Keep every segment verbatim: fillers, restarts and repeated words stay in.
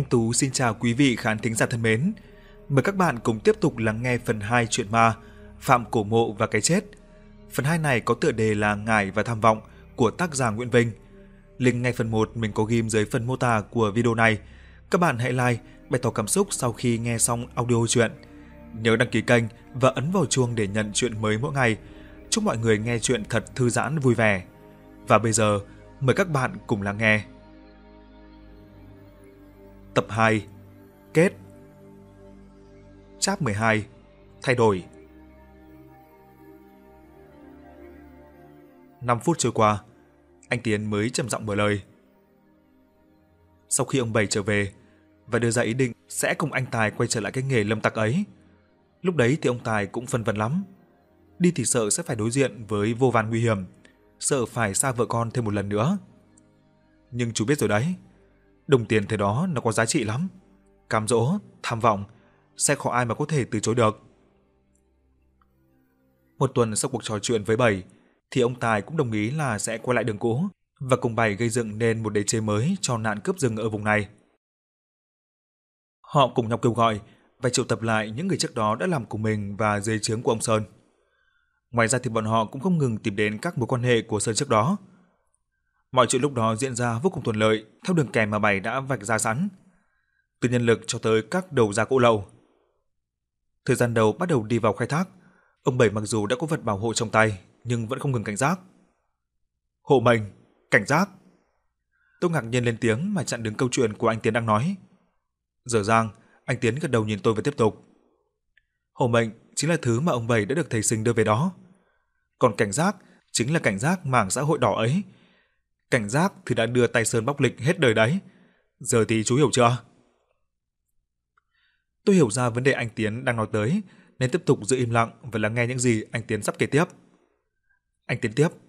Tú xin chào quý vị khán thính giả thân mến. Mời các bạn cùng tiếp tục lắng nghe phần hai truyện ma Phạm Cổ Mộ và Cái Chết. Phần hai này có tựa đề là Ngải và Tham Vọng của tác giả Nguyễn Vinh. Link ngay phần một mình có ghim dưới phần mô tả của video này. Các bạn hãy like, bày tỏ cảm xúc sau khi nghe xong audio truyện. Nhớ đăng ký kênh và ấn vào chuông để nhận truyện mới mỗi ngày. Chúc mọi người nghe truyện thật thư giãn vui vẻ. Và bây giờ, mời các bạn cùng lắng nghe. Tập hai. Kết. Chap mười hai. Thay đổi. năm phút trôi qua, anh Tiến mới trầm giọng mở lời. Sau khi ông Bảy trở về và đưa ra ý định sẽ cùng anh Tài quay trở lại cái nghề lâm tặc ấy, lúc đấy thì ông Tài cũng phân vân lắm. Đi thì sợ sẽ phải đối diện với vô vàn nguy hiểm, sợ phải xa vợ con thêm một lần nữa. Nhưng chú biết rồi đấy, đồng tiền thế đó nó có giá trị lắm. Cám dỗ, tham vọng sẽ khó ai mà có thể từ chối được. Một tuần sau cuộc trò chuyện với Bảy thì ông Tài cũng đồng ý là sẽ quay lại đường cũ và cùng Bảy gây dựng nên một đế chế mới cho nạn cướp rừng ở vùng này. Họ cùng nhau kêu gọi và triệu tập lại những người trước đó đã làm cùng mình và dưới trướng của ông Sơn. Ngoài ra thì bọn họ cũng không ngừng tìm đến các mối quan hệ của Sơn trước đó. Mọi chuyện lúc đó diễn ra vô cùng thuận lợi theo đường kèm mà Bảy đã vạch ra sẵn, từ nhân lực cho tới các đầu ra gỗ lậu. Thời gian đầu bắt đầu đi vào khai thác, ông Bảy mặc dù đã có vật bảo hộ trong tay nhưng vẫn không ngừng cảnh giác. Hộ mệnh, cảnh giác. Tôi ngạc nhiên lên tiếng mà chặn đứng câu chuyện của anh Tiến đang nói. Dở dang, anh Tiến gật đầu nhìn tôi và tiếp tục. Hộ mệnh chính là thứ mà ông Bảy đã được thầy Sinh đưa về đó. Còn cảnh giác chính là cảnh giác mảng xã hội đỏ ấy. Cảnh giác thì đã đưa tay Sơn bóc lịch hết đời đấy. Giờ thì chú hiểu chưa? Tôi hiểu ra vấn đề anh Tiến đang nói tới nên tiếp tục giữ im lặng và lắng nghe những gì anh Tiến sắp kể tiếp. Anh Tiến tiếp.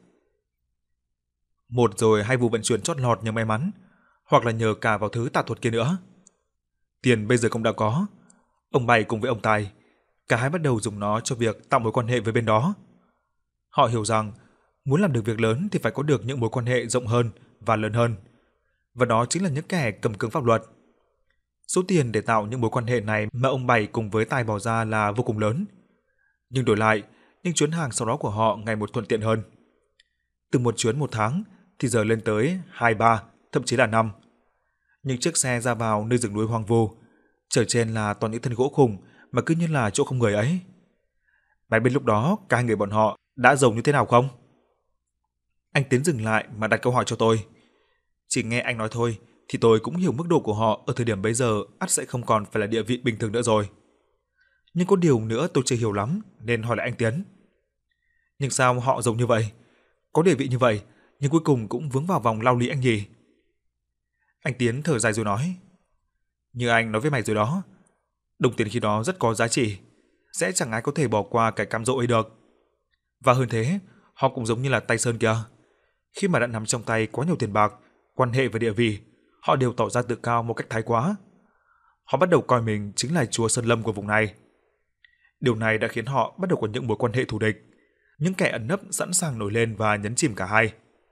Một rồi hai vụ vận chuyển chót lọt nhờ may mắn, hoặc là nhờ cả vào thứ tà thuật kia nữa. Tiền bây giờ cũng đã có. Ông Bảy cùng với ông Tài, cả hai bắt đầu dùng nó cho việc tạo mối quan hệ với bên đó. Họ hiểu rằng muốn làm được việc lớn thì phải có được những mối quan hệ rộng hơn và lớn hơn. Và đó chính là những kẻ cầm cứng pháp luật. Số tiền để tạo những mối quan hệ này mà ông Bảy cùng với Tài bỏ ra là vô cùng lớn. Nhưng đổi lại, những chuyến hàng sau đó của họ ngày một thuận tiện hơn. Từ một chuyến một tháng thì giờ lên tới hai, ba, thậm chí là năm. Những chiếc xe ra vào nơi rừng núi hoang vu, chở trên là toàn những thân gỗ khủng mà cứ như là chỗ không người ấy. Mày biết lúc đó cả hai người bọn họ đã giàu như thế nào không? Anh Tiến dừng lại mà đặt câu hỏi cho tôi. Chỉ nghe anh nói thôi thì tôi cũng hiểu mức độ của họ ở thời điểm bấy giờ ắt sẽ không còn phải là địa vị bình thường nữa rồi. Nhưng có điều nữa tôi chưa hiểu lắm nên hỏi lại anh Tiến. Nhưng sao họ giàu như vậy? Có địa vị như vậy nhưng cuối cùng cũng vướng vào vòng lao lý anh nhỉ? Anh Tiến thở dài rồi nói. Như anh nói với mày rồi đó, đồng tiền khi đó rất có giá trị, sẽ chẳng ai có thể bỏ qua cái cám dỗ ấy được. Và hơn thế, họ cũng giống như là tay Sơn kìa. Khi mà đã nắm trong tay quá nhiều tiền bạc, quan hệ và địa vị, họ đều tỏ ra tự cao một cách thái quá. Họ bắt đầu coi mình chính là chúa Sơn Lâm của vùng này. Điều này đã khiến họ bắt đầu có những mối quan hệ thù địch, những kẻ ẩn nấp sẵn sàng nổi lên và nhấn chìm cả hai.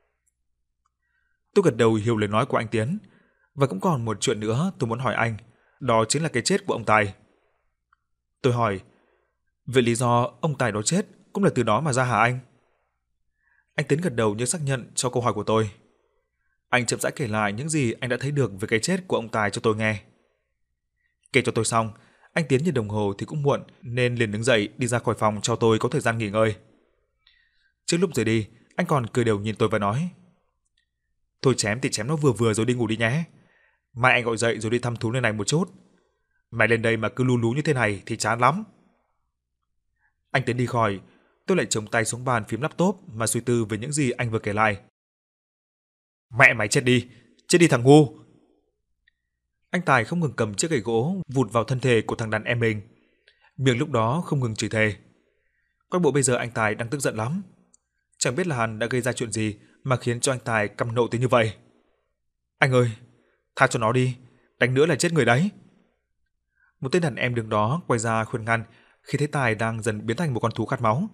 Tôi gật đầu hiểu lời nói của anh Tiến, và cũng còn một chuyện nữa tôi muốn hỏi anh, đó chính là cái chết của ông Tài. Tôi hỏi, vậy lý do ông Tài đó chết cũng là từ đó mà ra hả anh? Anh Tiến gật đầu như xác nhận cho câu hỏi của tôi. Anh chậm rãi kể lại những gì anh đã thấy được về cái chết của ông Tài cho tôi nghe. Kể cho tôi xong, anh Tiến nhìn đồng hồ thì cũng muộn nên liền đứng dậy đi ra khỏi phòng cho tôi có thời gian nghỉ ngơi. Trước lúc rời đi, anh còn cười đều nhìn tôi và nói. Thôi chém thì chém nó vừa vừa rồi đi ngủ đi nhé. Mai anh gọi dậy rồi đi thăm thú nơi này một chút. Mày lên đây mà cứ lú lú như thế này thì chán lắm. Anh Tiến đi khỏi, tôi lại chống tay xuống bàn phím laptop mà suy tư về những gì anh vừa kể lại. Mẹ mày chết đi, chết đi thằng ngu. Anh Tài không ngừng cầm chiếc gậy gỗ vụt vào thân thể của thằng đàn em mình, miệng lúc đó không ngừng chửi thề. Coi bộ bây giờ anh Tài đang tức giận lắm. Chẳng biết là hắn đã gây ra chuyện gì mà khiến cho anh Tài căm nộ tới như vậy. Anh ơi, tha cho nó đi, đánh nữa là chết người đấy. Một tên đàn em đứng đó quay ra khuyên ngăn khi thấy Tài đang dần biến thành một con thú khát máu.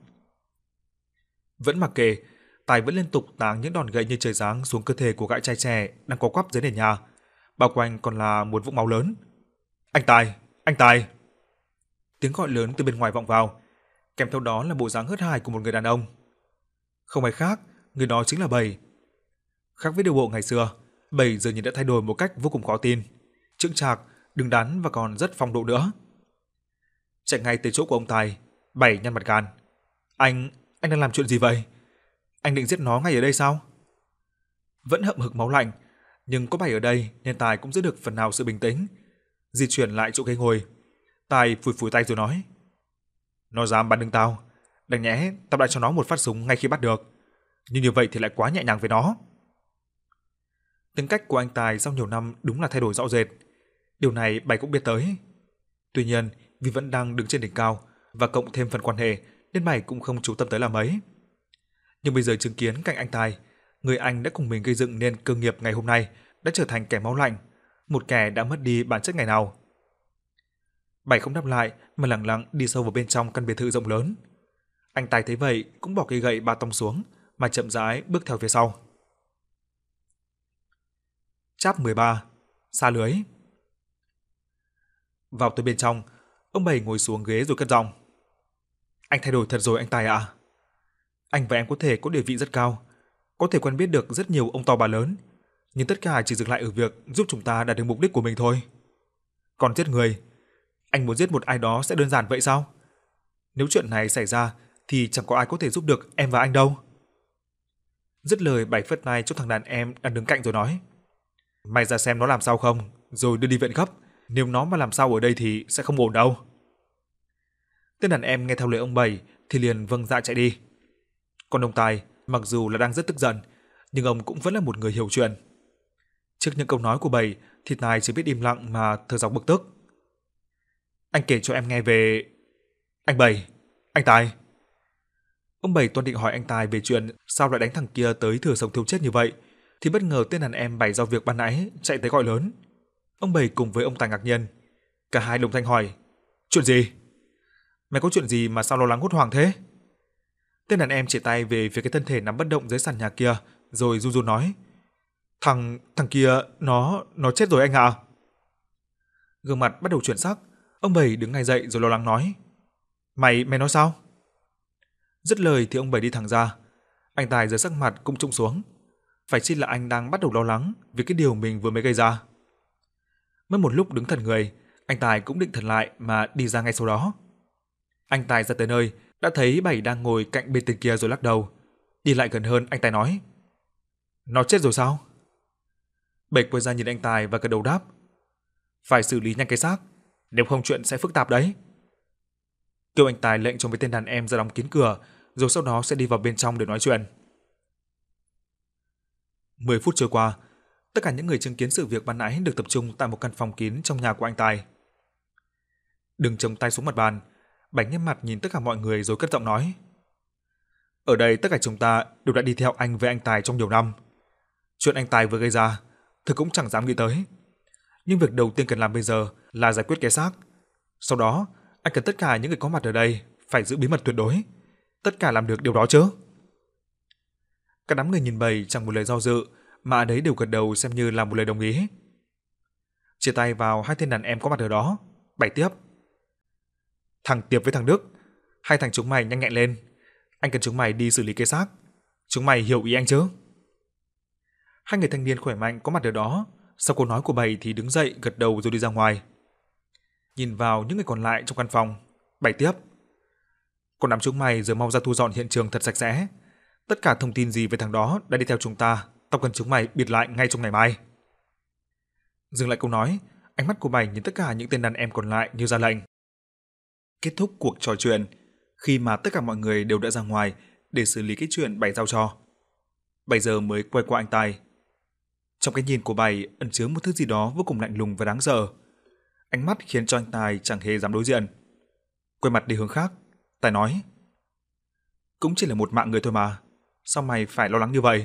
Vẫn mặc kệ, Tài vẫn liên tục táng những đòn gậy như trời giáng xuống cơ thể của gã trai trẻ đang co quắp dưới nền nhà, bao quanh còn là một vũng máu lớn. Anh Tài, anh Tài! Tiếng gọi lớn từ bên ngoài vọng vào, kèm theo đó là bộ dáng hớt hải của một người đàn ông. Không ai khác, người đó chính là Bảy. Khác với điều bộ ngày xưa, Bảy giờ nhìn đã thay đổi một cách vô cùng khó tin, chững chạc, đứng đắn và còn rất phong độ nữa. Chạy ngay tới chỗ của ông Tài, Bảy nhăn mặt gan. Anh, anh đang làm chuyện gì vậy? Anh định giết nó ngay ở đây sao? Vẫn hậm hực máu lạnh, nhưng có Bảy ở đây nên Tài cũng giữ được phần nào sự bình tĩnh. Di chuyển lại chỗ ghế ngồi, Tài phủi phủi tay rồi nói: Nó dám bắn đứng tao, đáng nhẽ tao đã cho nó một phát súng ngay khi bắt được, nhưng như vậy thì lại quá nhẹ nhàng với nó. Tính cách của anh Tài sau nhiều năm đúng là thay đổi rõ rệt. Điều này Bảy cũng biết tới. Tuy nhiên, vì vẫn đang đứng trên đỉnh cao và cộng thêm phần quan hệ nên Bảy cũng không chú tâm tới là mấy. Nhưng bây giờ chứng kiến cạnh anh Tài, người anh đã cùng mình gây dựng nên cơ nghiệp ngày hôm nay đã trở thành kẻ máu lạnh, một kẻ đã mất đi bản chất ngày nào. Bảy không đáp lại mà lặng lặng đi sâu vào bên trong căn biệt thự rộng lớn. Anh Tài thấy vậy cũng bỏ cây gậy ba tông xuống mà chậm rãi bước theo phía sau. Chap mười ba, xa lưới. Vào tới bên trong, ông Bảy ngồi xuống ghế rồi cất giọng: Anh thay đổi thật rồi anh Tài ạ. Anh và em có thể có địa vị rất cao, có thể quen biết được rất nhiều ông to bà lớn, nhưng tất cả chỉ dừng lại ở việc giúp chúng ta đạt được mục đích của mình thôi. Còn giết người, anh muốn giết một ai đó sẽ đơn giản vậy sao? Nếu chuyện này xảy ra thì chẳng có ai có thể giúp được em và anh đâu. Dứt lời, Bảy phất tay cho thằng đàn em đang đứng cạnh rồi nói: Mày ra xem nó làm sao không, rồi đưa đi viện gấp. Nếu nó mà làm sao ở đây thì sẽ không ổn đâu. Tên đàn em nghe theo lời ông Bảy thì liền vâng dạ chạy đi. Còn ông Tài, mặc dù là đang rất tức giận, nhưng ông cũng vẫn là một người hiểu chuyện. Trước những câu nói của Bảy thì Tài chỉ biết im lặng mà thở dòng bực tức. Anh kể cho em nghe về... Anh Bảy, anh Tài. Ông Bảy toan định hỏi anh Tài về chuyện sao lại đánh thằng kia tới thừa sống thiếu chết như vậy, thì bất ngờ tên đàn em Bảy giao việc ban nãy chạy tới gọi lớn. Ông Bảy cùng với ông Tài ngạc nhiên, cả hai đồng thanh hỏi: Chuyện gì? Mày có chuyện gì mà sao lo lắng hốt hoảng thế? Tên đàn em chỉ tay về phía cái thân thể nằm bất động dưới sàn nhà kia, rồi run run nói: Thằng, thằng kia, nó, nó chết rồi anh ạ. Gương mặt bắt đầu chuyển sắc, ông Bảy đứng ngay dậy rồi lo lắng nói: Mày, mày nói sao? Dứt lời thì ông Bảy đi thẳng ra. Anh Tài giờ sắc mặt cũng trũng xuống. Phải chi là anh đang bắt đầu lo lắng vì cái điều mình vừa mới gây ra. Mất một lúc đứng thần người, anh Tài cũng định thần lại mà đi ra ngay sau đó. Anh Tài ra tới nơi, đã thấy Bảy đang ngồi cạnh bên tên kia rồi lắc đầu. Đi lại gần hơn, anh Tài nói: Nó chết rồi sao? Bảy quay ra nhìn anh Tài và gật đầu đáp: Phải xử lý nhanh cái xác, nếu không chuyện sẽ phức tạp đấy. Kêu anh Tài lệnh cho mấy tên đàn em ra đóng kín cửa, rồi sau đó sẽ đi vào bên trong để nói chuyện. Mười phút trôi qua, tất cả những người chứng kiến sự việc ban nãy được tập trung tại một căn phòng kín trong nhà của anh Tài. Đừng chống tay xuống mặt bàn, Bảy nghiêm mặt nhìn tất cả mọi người rồi cất giọng nói: Ở đây tất cả chúng ta đều đã đi theo anh với anh Tài trong nhiều năm. Chuyện anh Tài vừa gây ra, thực cũng chẳng dám nghĩ tới. Nhưng việc đầu tiên cần làm bây giờ là giải quyết cái xác. Sau đó, anh cần tất cả những người có mặt ở đây phải giữ bí mật tuyệt đối. Tất cả làm được điều đó chứ? Cả đám người nhìn Bảy chẳng một lời do dự, mà ở đấy đều gật đầu xem như là một lời đồng ý. Chia tay vào hai tên đàn em có mặt ở đó, Bảy tiếp: Thằng Tiệp với thằng Đức, hai thằng chúng mày nhanh nhẹn lên. Anh cần chúng mày đi xử lý cái xác. Chúng mày hiểu ý anh chứ? Hai người thanh niên khỏe mạnh có mặt ở đó, sau câu nói của Bảy thì đứng dậy gật đầu rồi đi ra ngoài. Nhìn vào những người còn lại trong căn phòng, Bảy tiếp: Còn đám chúng mày giờ mau ra thu dọn hiện trường thật sạch sẽ. Tất cả thông tin gì về thằng đó đã đi theo chúng ta, tao cần chúng mày bịt lại ngay trong ngày mai. Dừng lại câu nói, ánh mắt của Bảy nhìn tất cả những tên đàn em còn lại như ra lệnh. Kết thúc cuộc trò chuyện, khi mà tất cả mọi người đều đã ra ngoài để xử lý cái chuyện Bảy giao cho. Bảy giờ mới quay qua anh Tài. Trong cái nhìn của Bảy ẩn chứa một thứ gì đó vô cùng lạnh lùng và đáng sợ. Ánh mắt khiến cho anh Tài chẳng hề dám đối diện. Quay mặt đi hướng khác, Tài nói: Cũng chỉ là một mạng người thôi mà, sao mày phải lo lắng như vậy?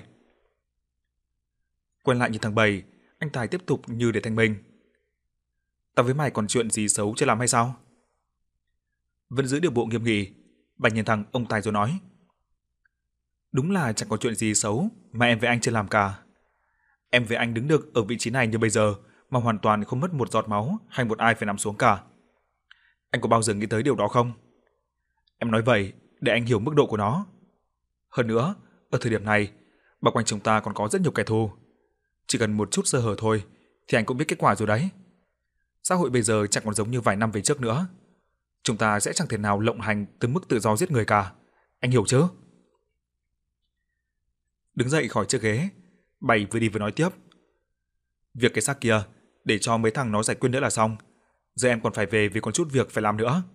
Quay lại nhìn thằng Bảy, anh Tài tiếp tục như để thanh minh: Tao với mày còn chuyện gì xấu chưa làm hay sao? Vẫn giữ được bộ nghiêm nghị, Bảy nhìn thằng ông Tài rồi nói: Đúng là chẳng có chuyện gì xấu mà em với anh chưa làm cả. Em với anh đứng được ở vị trí này như bây giờ mà hoàn toàn không mất một giọt máu hay một ai phải nằm xuống cả. Anh có bao giờ nghĩ tới điều đó không? Em nói vậy để anh hiểu mức độ của nó. Hơn nữa, ở thời điểm này, bao quanh chúng ta còn có rất nhiều kẻ thù. Chỉ cần một chút sơ hở thôi thì anh cũng biết kết quả rồi đấy. Xã hội bây giờ chẳng còn giống như vài năm về trước nữa. Chúng ta sẽ chẳng thể nào lộng hành tới mức tự do giết người cả. Anh hiểu chứ? Đứng dậy khỏi chiếc ghế, Bảy vừa đi vừa nói tiếp. Việc cái xác kia, để cho mấy thằng nó giải quyết nữa là xong. Giờ em còn phải về vì còn chút việc phải làm nữa.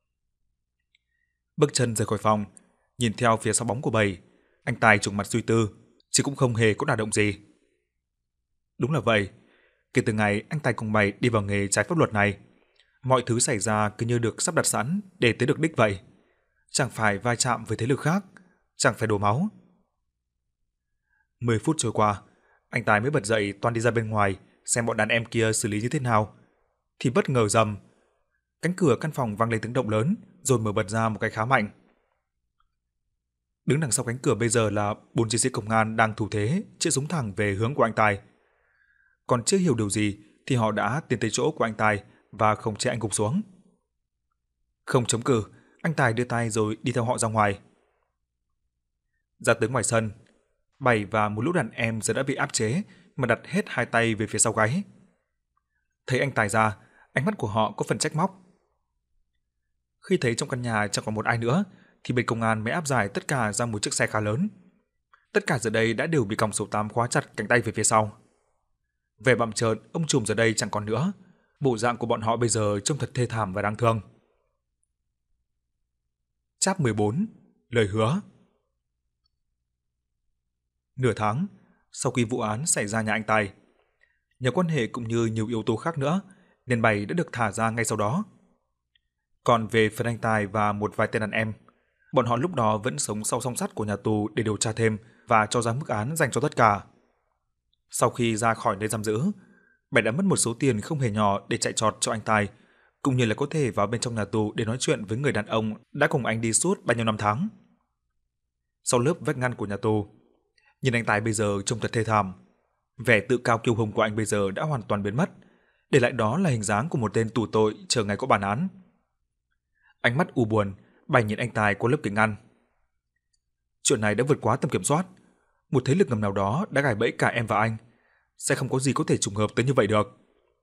Bước chân rời khỏi phòng, nhìn theo phía sau bóng của Bảy, anh Tài trùng mặt suy tư, chứ cũng không hề có đả động gì. Đúng là vậy, kể từ ngày anh Tài cùng Bảy đi vào nghề trái pháp luật này, mọi thứ xảy ra cứ như được sắp đặt sẵn để tới được đích vậy. Chẳng phải va chạm với thế lực khác, chẳng phải đổ máu. Mười phút trôi qua, anh Tài mới bật dậy toan đi ra bên ngoài xem bọn đàn em kia xử lý như thế nào. Thì bất ngờ rầm, cánh cửa căn phòng vang lên tiếng động lớn rồi mở bật ra một cái khá mạnh. Đứng đằng sau cánh cửa bây giờ là bốn chiến sĩ công an đang thủ thế, chĩa súng thẳng về hướng của anh Tài. Còn chưa hiểu điều gì thì họ đã tiến tới chỗ của anh Tài và khống chế anh gục xuống. Không chống cự, anh Tài đưa tay rồi đi theo họ ra ngoài. Ra tới ngoài sân, Bảy và một lũ đàn em giờ đã bị áp chế mà đặt hết hai tay về phía sau gáy. Thấy anh Tài ra, ánh mắt của họ có phần trách móc. Khi thấy trong căn nhà chẳng còn một ai nữa, thì bên công an mới áp giải tất cả ra một chiếc xe khá lớn. Tất cả giờ đây đã đều bị còng số tám khóa chặt cánh tay về phía sau. Vẻ bặm trợn, ông trùm giờ đây chẳng còn nữa. Bộ dạng của bọn họ bây giờ trông thật thê thảm và đáng thương. Chap mười bốn, lời hứa. Nửa tháng sau khi vụ án xảy ra nhà anh Tài, nhờ quan hệ cũng như nhiều yếu tố khác nữa nên Bảy đã được thả ra ngay sau đó. Còn về phần anh Tài và một vài tên đàn em, bọn họ lúc đó vẫn sống sau song sắt của nhà tù để điều tra thêm và cho ra mức án dành cho tất cả. Sau khi ra khỏi nơi giam giữ, Bảy đã mất một số tiền không hề nhỏ để chạy trọt cho anh Tài, cũng như là có thể vào bên trong nhà tù để nói chuyện với người đàn ông đã cùng anh đi suốt bao nhiêu năm tháng. Sau lớp vách ngăn của nhà tù, nhìn anh Tài bây giờ trông thật thê thảm. Vẻ tự cao kiêu hùng của anh bây giờ đã hoàn toàn biến mất, để lại đó là hình dáng của một tên tù tội chờ ngày có bản án. Ánh mắt u buồn, Bảy nhìn anh Tài qua lớp kính ngăn. Chuyện này đã vượt quá tầm kiểm soát. Một thế lực ngầm nào đó đã gài bẫy cả em và anh. Sẽ không có gì có thể trùng hợp tới như vậy được.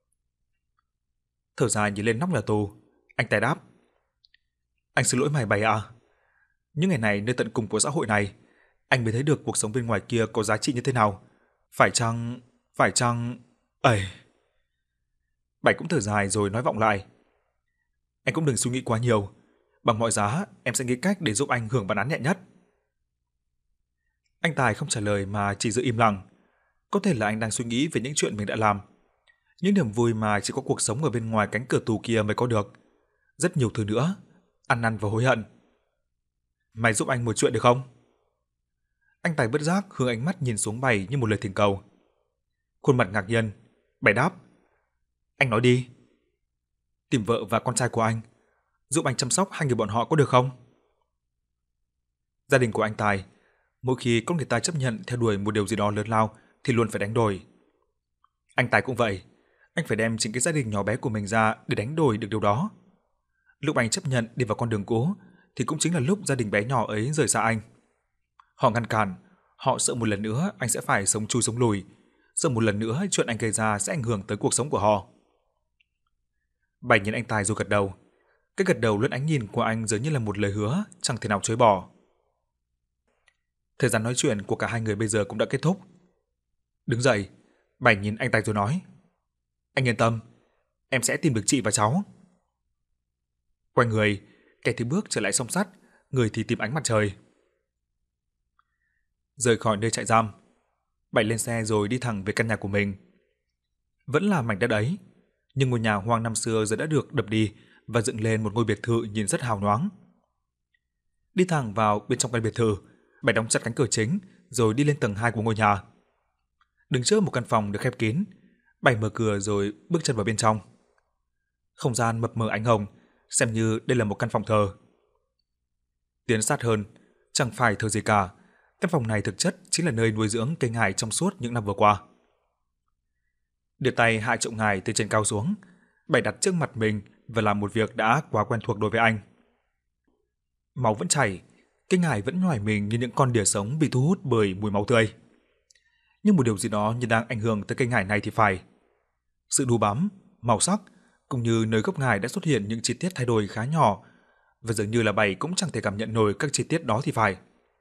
Thở dài nhìn lên nóc nhà tù, anh Tài đáp. Anh xin lỗi mày Bảy à. Những ngày này nơi tận cùng của xã hội này, anh mới thấy được cuộc sống bên ngoài kia có giá trị như thế nào. Phải chăng... Phải chăng... Ây... Bảy cũng thở dài rồi nói vọng lại. Anh cũng đừng suy nghĩ quá nhiều. Bằng mọi giá, em sẽ nghĩ cách để giúp anh hưởng bản án nhẹ nhất. Anh Tài không trả lời mà chỉ giữ im lặng. Có thể là anh đang suy nghĩ về những chuyện mình đã làm. Những niềm vui mà chỉ có cuộc sống ở bên ngoài cánh cửa tù kia mới có được. Rất nhiều thứ nữa. Ăn năn và hối hận. Mày giúp anh một chuyện được không? Anh Tài bất giác hướng ánh mắt nhìn xuống Bảy như một lời thỉnh cầu. Khuôn mặt ngạc nhiên, Bảy đáp. Anh nói đi. Tìm vợ và con trai của anh, giúp anh chăm sóc hai người bọn họ có được không? Gia đình của anh Tài, mỗi khi có người ta chấp nhận theo đuổi một điều gì đó lớn lao thì luôn phải đánh đổi. Anh Tài cũng vậy, anh phải đem chính cái gia đình nhỏ bé của mình ra để đánh đổi được điều đó. Lúc anh chấp nhận đi vào con đường cũ thì cũng chính là lúc gia đình bé nhỏ ấy rời xa anh. Họ ngăn cản, họ sợ một lần nữa anh sẽ phải sống chui sống lùi, sợ một lần nữa chuyện anh gây ra sẽ ảnh hưởng tới cuộc sống của họ. Bảy nhìn anh Tài rồi gật đầu. Cái gật đầu lẫn ánh nhìn của anh dường như là một lời hứa chẳng thể nào chối bỏ. Thời gian nói chuyện của cả hai người bây giờ cũng đã kết thúc. Đứng dậy, Bảy nhìn anh Tài rồi nói. Anh yên tâm, em sẽ tìm được chị và cháu. Quay người, kẻ thì bước trở lại song sắt, người thì tìm ánh mặt trời. Rời khỏi nơi trại giam, Bảy lên xe rồi đi thẳng về căn nhà của mình. Vẫn là mảnh đất ấy, nhưng ngôi nhà hoang năm xưa giờ đã được đập đi và dựng lên một ngôi biệt thự nhìn rất hào nhoáng. Đi thẳng vào bên trong căn biệt thự, Bảy đóng chặt cánh cửa chính rồi đi lên tầng hai của ngôi nhà. Đứng trước một căn phòng được khép kín, Bảy mở cửa rồi bước chân vào bên trong. Không gian mập mờ ánh hồng, xem như đây là một căn phòng thờ. Tiến sát hơn, chẳng phải thờ gì cả, căn phòng này thực chất chính là nơi nuôi dưỡng cây ngải trong suốt những năm vừa qua. Đưa tay hạ chậu ngải từ trên cao xuống, Bảy đặt trước mặt mình và làm một việc đã quá quen thuộc đối với anh. Máu vẫn chảy, cái ngải vẫn nhoài mình như những con đỉa sống bị thu hút bởi mùi máu tươi. Nhưng một điều gì đó như đang ảnh hưởng tới cây ngải này thì phải. Sự đu bám, màu sắc cũng như nơi gốc ngải đã xuất hiện những chi tiết thay đổi khá nhỏ, và dường như là Bảy cũng chẳng thể cảm nhận nổi các chi tiết đó thì phải.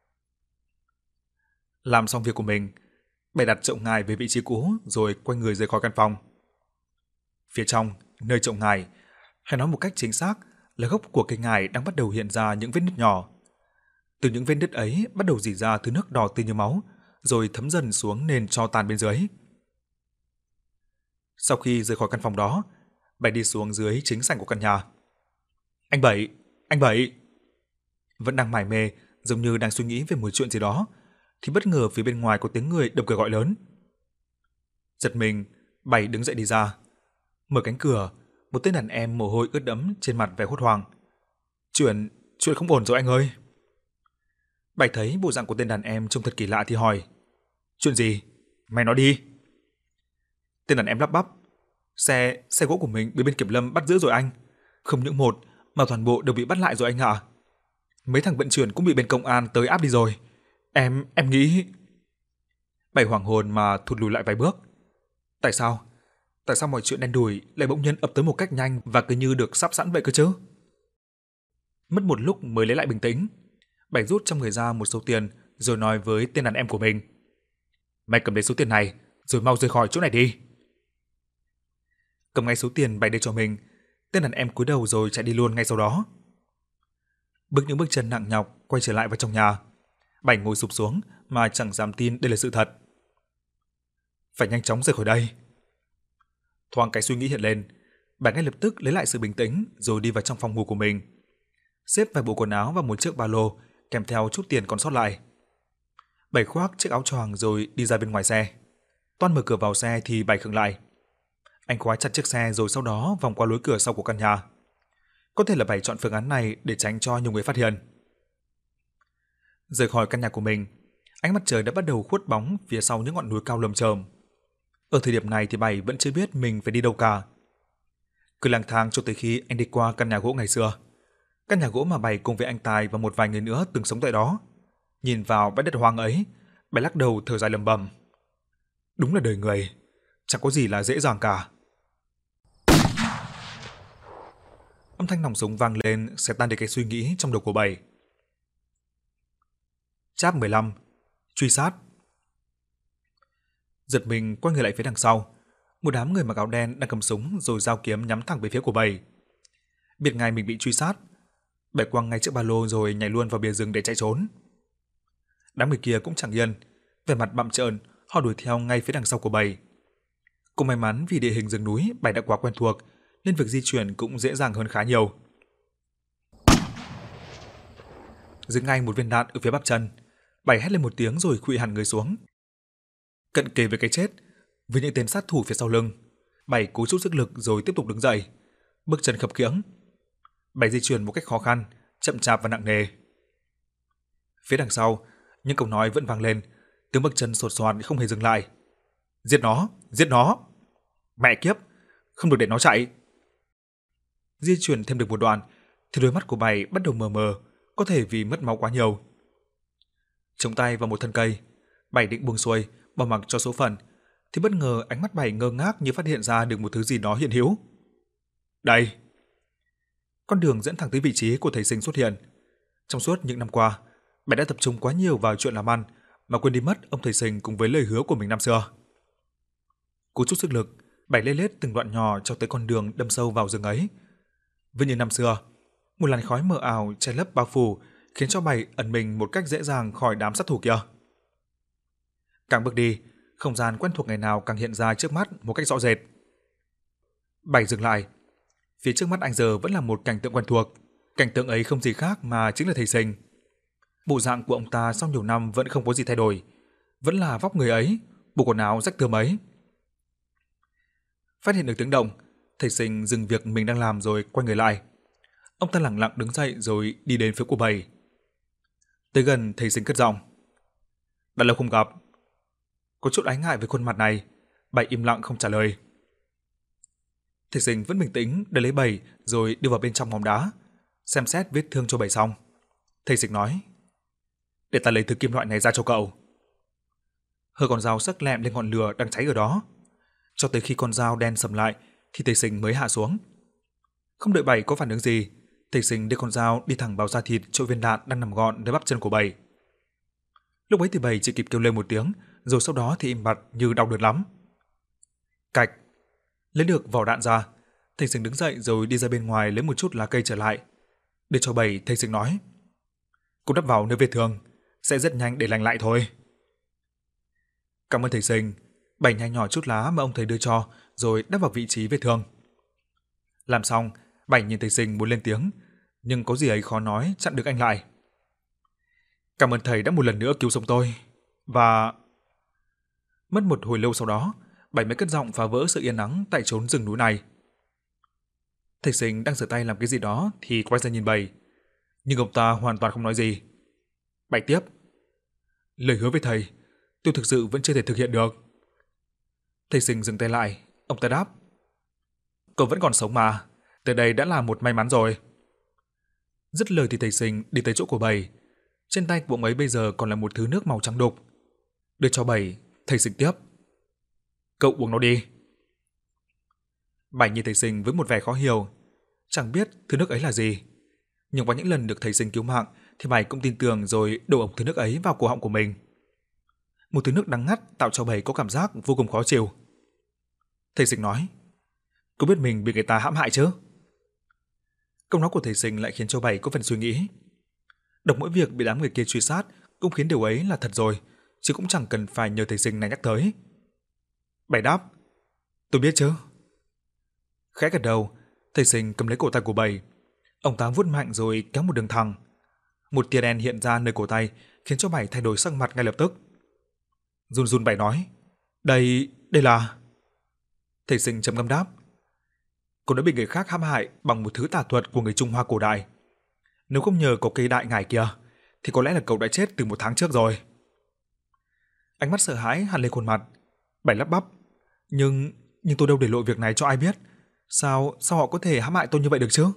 Làm xong việc của mình, Bảy đặt chậu ngải về vị trí cũ rồi quay người rời khỏi căn phòng. Phía trong, nơi chậu ngải, hay nói một cách chính xác là gốc của cây ngải đang bắt đầu hiện ra những vết nứt nhỏ. Từ những vết nứt ấy bắt đầu rỉ ra thứ nước đỏ tươi như máu, rồi thấm dần xuống nền tro tàn bên dưới. Sau khi rời khỏi căn phòng đó, Bảy đi xuống dưới chính sảnh của căn nhà. Anh Bảy, anh Bảy. Vẫn đang mải mê, giống như đang suy nghĩ về một chuyện gì đó, thì bất ngờ phía bên ngoài có tiếng người đập cửa gọi lớn. Giật mình, Bảy đứng dậy đi ra. Mở cánh cửa, một tên đàn em mồ hôi ướt đẫm trên mặt vẻ hốt hoảng. Chuyện, chuyện không ổn rồi anh ơi. Bảy thấy bộ dạng của tên đàn em trông thật kỳ lạ thì hỏi. Chuyện gì? Mày nói đi. Tên đàn em lắp bắp. Xe, xe gỗ của mình bị bên kiểm lâm bắt giữ rồi anh. Không những một, mà toàn bộ đều bị bắt lại rồi anh ạ. Mấy thằng vận chuyển cũng bị bên công an tới áp đi rồi. Em, em nghĩ... Bảy hoảng hồn mà thụt lùi lại vài bước. Tại sao? Tại sao mọi chuyện đen đủi lại bỗng nhiên ập tới một cách nhanh và cứ như được sắp sẵn vậy cơ chứ? Mất một lúc mới lấy lại bình tĩnh, Bảy rút trong người ra một số tiền rồi nói với tên đàn em của mình. Mày cầm lấy số tiền này rồi mau rời khỏi chỗ này đi. Cầm ngay số tiền Bảy đưa cho mình, tên đàn em cúi đầu rồi chạy đi luôn ngay sau đó. Bước những bước chân nặng nhọc quay trở lại vào trong nhà, Bảy ngồi sụp xuống mà chẳng dám tin đây là sự thật. Phải nhanh chóng rời khỏi đây. Thoáng cái suy nghĩ hiện lên, Bảy ngay lập tức lấy lại sự bình tĩnh rồi đi vào trong phòng ngủ của mình, xếp vài bộ quần áo vào một chiếc ba lô kèm theo chút tiền còn sót lại. Bảy khoác chiếc áo choàng rồi đi ra bên ngoài xe. Toan mở cửa vào xe thì Bảy khựng lại. Anh khóa chặt chiếc xe rồi sau đó vòng qua lối cửa sau của căn nhà. Có thể là Bảy chọn phương án này để tránh cho nhiều người phát hiện. Rời khỏi căn nhà của mình, ánh mặt trời đã bắt đầu khuất bóng phía sau những ngọn núi cao lởm chởm. Ở thời điểm này thì Bảy vẫn chưa biết mình phải đi đâu cả. Cứ lang thang cho tới khi anh đi qua căn nhà gỗ ngày xưa. Căn nhà gỗ mà Bảy cùng với anh Tài và một vài người nữa từng sống tại đó. Nhìn vào bãi đất hoang ấy, Bảy lắc đầu thở dài lẩm bẩm. Đúng là đời người, chẳng có gì là dễ dàng cả. Âm thanh nòng súng vang lên xé tan đi cái suy nghĩ trong đầu của Bảy. Chap mười lăm, truy sát. Giật mình quay người lại phía đằng sau, một đám người mặc áo đen đang cầm súng rồi dao kiếm nhắm thẳng về phía của Bảy. Biết ngay mình bị truy sát, Bảy quăng ngay chiếc ba lô rồi nhảy luôn vào bìa rừng để chạy trốn. Đám người kia cũng chẳng yên, vẻ mặt bặm trợn, họ đuổi theo ngay phía đằng sau của Bảy. Cũng may mắn vì địa hình rừng núi Bảy đã quá quen thuộc, nên việc di chuyển cũng dễ dàng hơn khá nhiều. Dừng ngay một viên đạn ở phía bắp chân, Bảy hét lên một tiếng rồi khuỵu hẳn người xuống. Cận kề với cái chết, với những tên sát thủ phía sau lưng, Bảy cố chút sức lực rồi tiếp tục đứng dậy, bước chân khập khiễng. Bảy di chuyển một cách khó khăn, chậm chạp và nặng nề. Phía đằng sau, những câu nói vẫn vang lên, tiếng bước chân sột soạt không hề dừng lại. Giết nó, giết nó! Mẹ kiếp, không được để nó chạy! Di chuyển thêm được một đoạn, thì đôi mắt của Bảy bắt đầu mờ mờ, có thể vì mất máu quá nhiều. Chống tay vào một thân cây, Bảy định buông xuôi, bỏ mặc cho số phận, thì bất ngờ ánh mắt Bảy ngơ ngác như phát hiện ra được một thứ gì đó hiện hữu. Đây! Con đường dẫn thẳng tới vị trí của thầy Sinh xuất hiện. Trong suốt những năm qua, Bảy đã tập trung quá nhiều vào chuyện làm ăn mà quên đi mất ông thầy Sinh cùng với lời hứa của mình năm xưa. Cố chút sức lực, Bảy lê lết từng đoạn nhỏ cho tới con đường đâm sâu vào rừng ấy. Với như năm xưa, một làn khói mờ ảo che lấp bao phủ khiến cho Bảy ẩn mình một cách dễ dàng khỏi đám sát thủ kia. Càng bước đi, không gian quen thuộc ngày nào càng hiện ra trước mắt một cách rõ rệt. Bảy dừng lại. Phía trước mắt anh giờ vẫn là một cảnh tượng quen thuộc. Cảnh tượng ấy không gì khác mà chính là thầy Sinh. Bộ dạng của ông ta sau nhiều năm vẫn không có gì thay đổi, vẫn là vóc người ấy, bộ quần áo rách rưới ấy. Phát hiện được tiếng động, thầy Sinh dừng việc mình đang làm rồi quay người lại. Ông ta lẳng lặng đứng dậy rồi đi đến phía của Bảy. Tới gần, thầy Sinh cất giọng. Đã lâu không gặp. Có chút ái ngại với khuôn mặt này, Bảy im lặng không trả lời. Thầy Sinh vẫn bình tĩnh đỡ lấy Bảy rồi đưa vào bên trong mỏm đá, xem xét vết thương cho Bảy xong. Thầy Sinh nói: "Để ta lấy thứ kim loại này ra cho cậu." Hơ con dao sắc lẹm lên ngọn lửa đang cháy ở đó, cho tới khi con dao đen sầm lại thì thầy Sinh mới hạ xuống. Không đợi Bảy có phản ứng gì, thầy Sinh đưa con dao đi thẳng vào da thịt chỗ viên đạn đang nằm gọn nơi bắp chân của Bảy. Lúc ấy thì Bảy chỉ kịp kêu lên một tiếng, rồi sau đó thì im bặt như đau đớn lắm. Cạch, lấy được vỏ đạn ra, thầy Sinh đứng dậy rồi đi ra bên ngoài lấy một chút lá cây trở lại. Để cho Bảy, thầy Sinh nói: "Cô đắp vào nơi vết thương, sẽ rất nhanh để lành lại thôi." Cảm ơn thầy Sinh. Bảy nhai nhỏ chút lá mà ông thầy đưa cho rồi đắp vào vị trí vết thương. Làm xong, Bảy nhìn thầy Sinh muốn lên tiếng, nhưng có gì ấy khó nói chặn được anh lại. "Cảm ơn thầy đã một lần nữa cứu sống tôi." Và mất một hồi lâu sau đó, Bảy mới cất giọng phá vỡ sự yên ắng tại chốn rừng núi này. Thầy Sinh đang giơ tay làm cái gì đó thì quay ra nhìn Bảy, nhưng ông ta hoàn toàn không nói gì. Bảy tiếp: "Lời hứa với thầy, tôi thực sự vẫn chưa thể thực hiện được." Thầy Sinh dừng tay lại, ông ta đáp: "Cậu vẫn còn sống mà, tới đây đã là một may mắn rồi." Dứt lời thì thầy Sinh đi tới chỗ của Bảy. Trên tay của ông ấy bây giờ còn là một thứ nước màu trắng đục. Đưa cho Bảy, thầy Sinh tiếp: "Cậu uống nó đi." Bảy nhìn thầy Sinh với một vẻ khó hiểu, chẳng biết thứ nước ấy là gì. Nhưng vào những lần được thầy Sinh cứu mạng thì Bảy cũng tin tưởng rồi đổ ống thứ nước ấy vào cổ họng của mình. Một thứ nước đắng ngắt tạo cho Bảy có cảm giác vô cùng khó chịu. Thầy Sinh nói: "Cô biết mình bị người ta hãm hại chứ?" Câu nói của thầy Sinh lại khiến cho Bảy có phần suy nghĩ. Đọc mỗi việc bị đám người kia truy sát cũng khiến điều ấy là thật rồi, chứ cũng chẳng cần phải nhờ thầy Sinh này nhắc tới. Bảy đáp: "Tôi biết chứ." Khẽ gật đầu, thầy Sinh cầm lấy cổ tay của Bảy. Ông ta vuốt mạnh rồi kéo một đường thẳng. Một tia đen hiện ra nơi cổ tay khiến cho Bảy thay đổi sắc mặt ngay lập tức. Run run Bảy nói: Đây, đây là..." Thầy Sinh trầm ngâm đáp: "Cô đã bị người khác hãm hại bằng một thứ tà thuật của người Trung Hoa cổ đại. Nếu không nhờ có cây đại ngải kia, thì có lẽ là cậu đã chết từ một tháng trước rồi." Ánh mắt sợ hãi hằn lên khuôn mặt. Bảy lắp bắp: Nhưng, nhưng tôi đâu để lộ việc này cho ai biết. Sao, sao họ có thể hãm hại tôi như vậy được chứ?"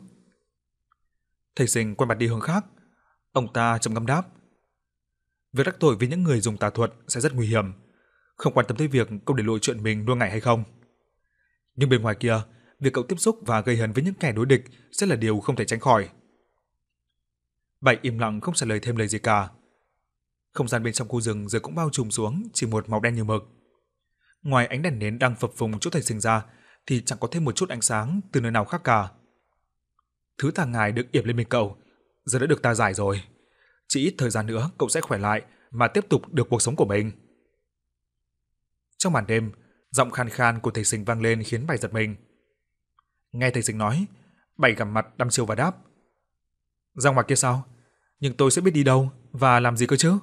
Thầy Sinh quay mặt đi hướng khác. Ông ta trầm ngâm đáp: "Việc đắc tội với những người dùng tà thuật sẽ rất nguy hiểm, không quan tâm tới việc cậu để lộ chuyện mình luôn ngày hay không. Nhưng bên ngoài kia, việc cậu tiếp xúc và gây hấn với những kẻ đối địch sẽ là điều không thể tránh khỏi." Bảy im lặng không trả lời thêm lời gì cả. Không gian bên trong khu rừng giờ cũng bao trùm xuống chỉ một màu đen như mực. Ngoài ánh đèn nến đang phập phồng chỗ thầy Sinh ra thì chẳng có thêm một chút ánh sáng từ nơi nào khác cả. Thứ tà ngải được yểm lên mình cậu giờ đã được ta giải rồi. Chỉ ít thời gian nữa cậu sẽ khỏe lại mà tiếp tục được cuộc sống của mình. Trong màn đêm, giọng khan khan của thầy Sinh vang lên khiến Bảy giật mình. Nghe thầy Sinh nói, Bảy gằm mặt đăm chiêu và đáp: "Ra ngoài kia sao? Nhưng tôi sẽ biết đi đâu và làm gì cơ chứ?"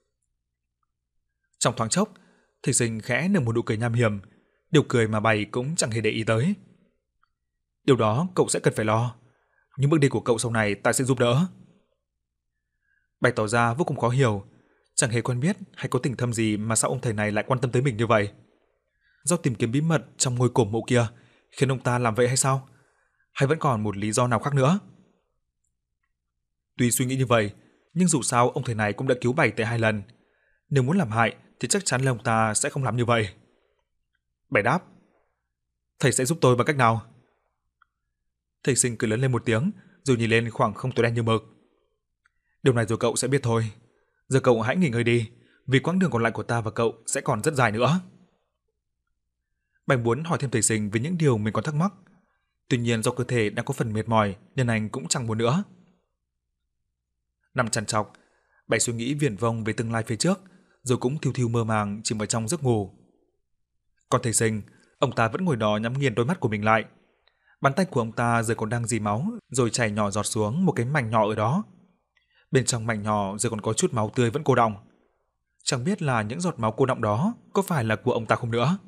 Trong thoáng chốc, thầy Sinh khẽ nở một nụ cười nham hiểm, điều cười mà Bảy cũng chẳng hề để ý tới. "Điều đó cậu sẽ cần phải lo, nhưng bước đi của cậu sau này ta sẽ giúp đỡ." Bảy tỏ ra vô cùng khó hiểu, chẳng hề quen biết hay có tình thâm gì mà sao ông thầy này lại quan tâm tới mình như vậy. Do tìm kiếm bí mật trong ngôi cổ mộ kia khiến ông ta làm vậy hay sao? Hay vẫn còn một lý do nào khác nữa? Tuy suy nghĩ như vậy, nhưng dù sao ông thầy này cũng đã cứu Bảy tới hai lần. Nếu muốn làm hại thì chắc chắn là ông ta sẽ không làm như vậy. Bảy đáp: "Thầy sẽ giúp tôi bằng cách nào?" Thầy Sinh cười lớn lên một tiếng, rồi nhìn lên khoảng không tối đen như mực. "Điều này rồi cậu sẽ biết thôi. Giờ cậu hãy nghỉ ngơi đi, vì quãng đường còn lại của ta và cậu sẽ còn rất dài nữa." Bảy muốn hỏi thêm thầy Sinh về những điều mình còn thắc mắc. Tuy nhiên do cơ thể đang có phần mệt mỏi nên anh cũng chẳng muốn nữa. Nằm trằn trọc, Bảy suy nghĩ viển vông về tương lai phía trước, rồi cũng thiêu thiêu mơ màng chìm vào trong giấc ngủ. Còn thầy Sinh, ông ta vẫn ngồi đó nhắm nghiền đôi mắt của mình lại. Bàn tay của ông ta giờ còn đang rỉ máu, rồi chảy nhỏ giọt xuống một cái mảnh nhỏ ở đó. Bên trong mảnh nhỏ giờ còn có chút máu tươi vẫn cô đọng. Chẳng biết là những giọt máu cô đọng đó có phải là của ông ta không nữa.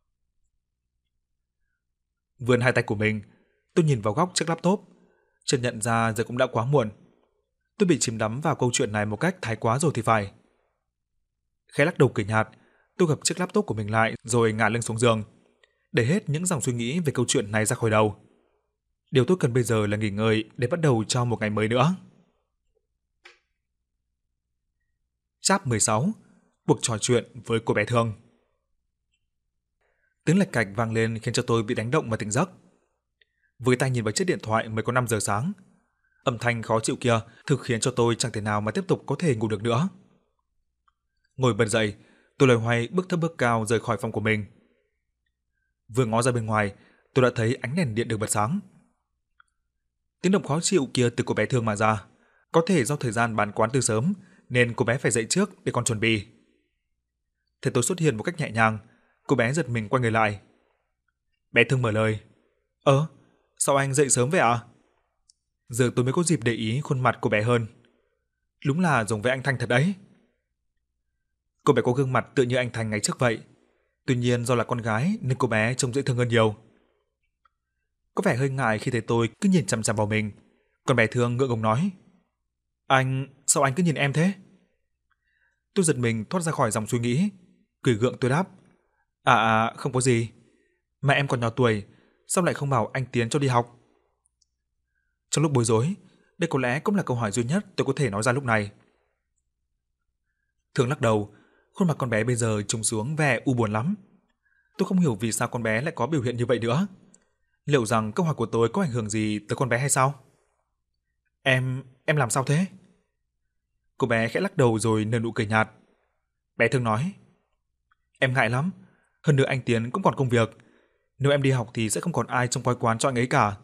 Vươn hai tay của mình, tôi nhìn vào góc chiếc laptop, chợt nhận ra giờ cũng đã quá muộn. Tôi bị chìm đắm vào câu chuyện này một cách thái quá rồi thì phải. Khẽ lắc đầu cười nhạt, tôi gập chiếc laptop của mình lại rồi ngả lưng xuống giường. để hết những dòng suy nghĩ về câu chuyện này ra khỏi đầu. Điều tôi cần bây giờ là nghỉ ngơi để bắt đầu cho một ngày mới nữa. Chap mười sáu. Cuộc trò chuyện với cô bé Thương. Tiếng lạch cạch vang lên khiến cho tôi bị đánh động và tỉnh giấc. Với tay nhìn vào chiếc điện thoại mới có năm giờ sáng, âm thanh khó chịu kia thực khiến cho tôi chẳng thể nào mà tiếp tục có thể ngủ được nữa. Ngồi bật dậy, tôi loay hoay bước thấp bước cao rời khỏi phòng của mình. Vừa ngó ra bên ngoài, tôi đã thấy ánh đèn điện được bật sáng. Tiếng động khó chịu kia từ cô bé Thương mà ra, có thể do thời gian bán quán từ sớm nên cô bé phải dậy trước để còn chuẩn bị. Thấy tôi xuất hiện một cách nhẹ nhàng, cô bé giật mình quay người lại. Bé Thương mở lời. Ơ, sao anh dậy sớm vậy ạ? À? Giờ tôi mới có dịp để ý khuôn mặt cô bé hơn. Đúng là giống với anh Thanh thật đấy. Cô bé có gương mặt tựa như anh Thanh ngày trước vậy. Tuy nhiên do là con gái nên cô bé trông dễ thương hơn nhiều. Có vẻ hơi ngại khi thấy tôi cứ nhìn chằm chằm vào mình. Còn bé Thương ngượng ngùng nói. Anh, sao anh cứ nhìn em thế? Tôi giật mình thoát ra khỏi dòng suy nghĩ. Cười gượng tôi đáp. À à, không có gì. Mà em còn nhỏ tuổi, sao lại không bảo anh Tiến cho đi học? Trong lúc bối rối, đây có lẽ cũng là câu hỏi duy nhất tôi có thể nói ra lúc này. Thương lắc đầu, khuôn mặt con bé bây giờ trùng xuống vẻ u buồn lắm. Tôi không hiểu vì sao con bé lại có biểu hiện như vậy nữa. Liệu rằng câu hỏi của tôi có ảnh hưởng gì tới con bé hay sao? Em, em làm sao thế? Cô bé khẽ lắc đầu rồi nở nụ cười nhạt. Bé Thương nói. Em ngại lắm, hơn nữa anh Tiến cũng còn công việc. Nếu em đi học thì sẽ không còn ai trông coi quán cho anh ấy cả.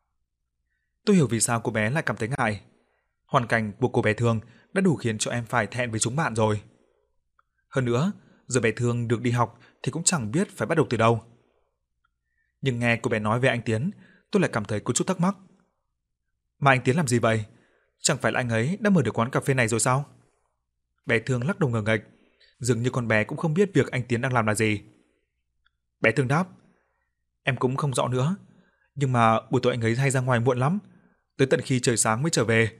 Tôi hiểu vì sao cô bé lại cảm thấy ngại. Hoàn cảnh của cô bé Thương đã đủ khiến cho em phải thẹn với chúng bạn rồi. Hơn nữa, giờ bé Thương được đi học thì cũng chẳng biết phải bắt đầu từ đâu. Nhưng nghe cô bé nói về anh Tiến, tôi lại cảm thấy có chút thắc mắc. Mà anh Tiến làm gì vậy? Chẳng phải là anh ấy đã mở được quán cà phê này rồi sao? Bé Thương lắc đầu ngờ nghệch, dường như con bé cũng không biết việc anh Tiến đang làm là gì. Bé Thương đáp. Em cũng không rõ nữa, nhưng mà buổi tối anh ấy hay ra ngoài muộn lắm, tới tận khi trời sáng mới trở về.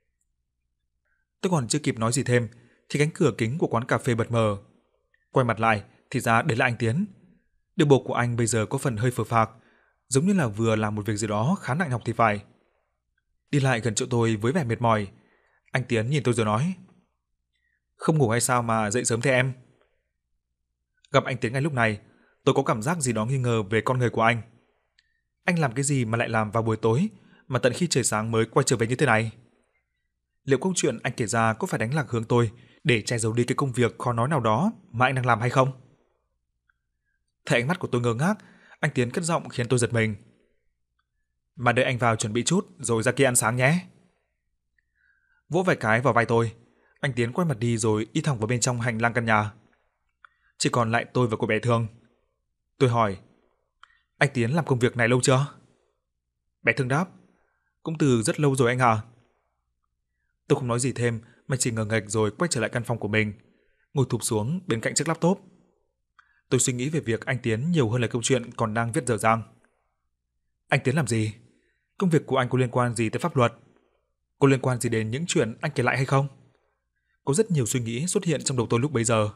Tôi còn chưa kịp nói gì thêm thì cánh cửa kính của quán cà phê bật mở. Quay mặt lại thì ra đấy là anh Tiến. Điệu bộ của anh bây giờ có phần hơi phờ phạc, giống như là vừa làm một việc gì đó khá nặng nhọc thì phải. Đi lại gần chỗ tôi với vẻ mệt mỏi, anh Tiến nhìn tôi rồi nói. Không ngủ hay sao mà dậy sớm thế em? Gặp anh Tiến ngay lúc này, tôi có cảm giác gì đó nghi ngờ về con người của anh. Anh làm cái gì mà lại làm vào buổi tối, mà tận khi trời sáng mới quay trở về như thế này? Liệu câu chuyện anh kể ra có phải đánh lạc hướng tôi để che giấu đi cái công việc khó nói nào đó mà anh đang làm hay không? Thấy ánh mắt của tôi ngơ ngác, anh Tiến cất giọng khiến tôi giật mình. Mà đợi anh vào chuẩn bị chút rồi ra kia ăn sáng nhé. Vỗ vài cái vào vai tôi, anh Tiến quay mặt đi rồi đi thẳng vào bên trong hành lang căn nhà. Chỉ còn lại tôi và cô bé Thương. Tôi hỏi, anh Tiến làm công việc này lâu chưa? Bé Thương đáp, cũng từ rất lâu rồi anh à. Tôi không nói gì thêm mà chỉ ngờ nghệch rồi quay trở lại căn phòng của mình, ngồi thụp xuống bên cạnh chiếc laptop. Tôi suy nghĩ về việc anh Tiến nhiều hơn là câu chuyện còn đang viết dở dang. Anh Tiến làm gì? Công việc của anh có liên quan gì tới pháp luật? Có liên quan gì đến những chuyện anh kể lại hay không? Có rất nhiều suy nghĩ xuất hiện trong đầu tôi lúc bấy giờ.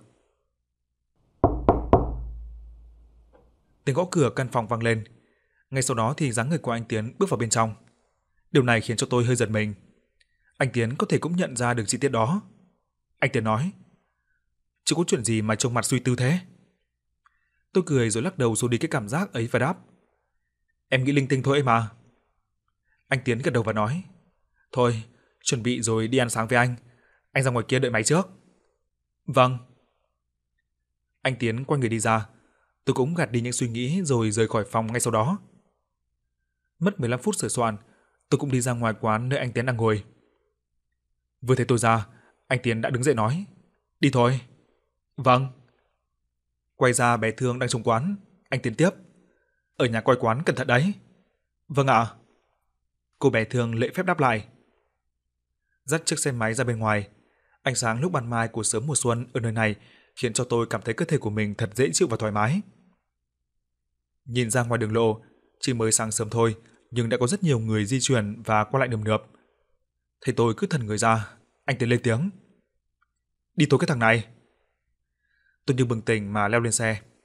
Tiếng gõ cửa căn phòng vang lên. Ngay sau đó thì dáng người của anh Tiến bước vào bên trong. Điều này khiến cho tôi hơi giật mình. Anh Tiến có thể cũng nhận ra được chi tiết đó. Anh Tiến nói, chứ có chuyện gì mà trông mặt suy tư thế? Tôi cười rồi lắc đầu xua đi cái cảm giác ấy và đáp, em nghĩ linh tinh thôi ấy mà. Anh Tiến gật đầu và nói, thôi, chuẩn bị rồi đi ăn sáng với anh. Anh ra ngoài kia đợi máy trước. Vâng. Anh Tiến quay người đi ra. Tôi cũng gạt đi những suy nghĩ rồi rời khỏi phòng ngay sau đó. Mất mười lăm phút sửa soạn, tôi cũng đi ra ngoài quán nơi anh Tiến đang ngồi. Vừa thấy tôi ra, anh Tiến đã đứng dậy nói, đi thôi. Vâng. Quay ra bé Thương đang trong quán, anh Tiến tiếp, ở nhà coi quán cẩn thận đấy. Vâng ạ. Cô bé Thương lễ phép đáp lại. Dắt chiếc xe máy ra bên ngoài, ánh sáng lúc ban mai của sớm mùa xuân ở nơi này khiến cho tôi cảm thấy cơ thể của mình thật dễ chịu và thoải mái. Nhìn ra ngoài đường lộ, chỉ mới sáng sớm thôi nhưng đã có rất nhiều người di chuyển và qua lại nườm nượp. Thấy tôi cứ thần người ra, anh Tiến lên tiếng, đi thôi cái thằng này. Tôi như bừng tỉnh mà leo lên xe.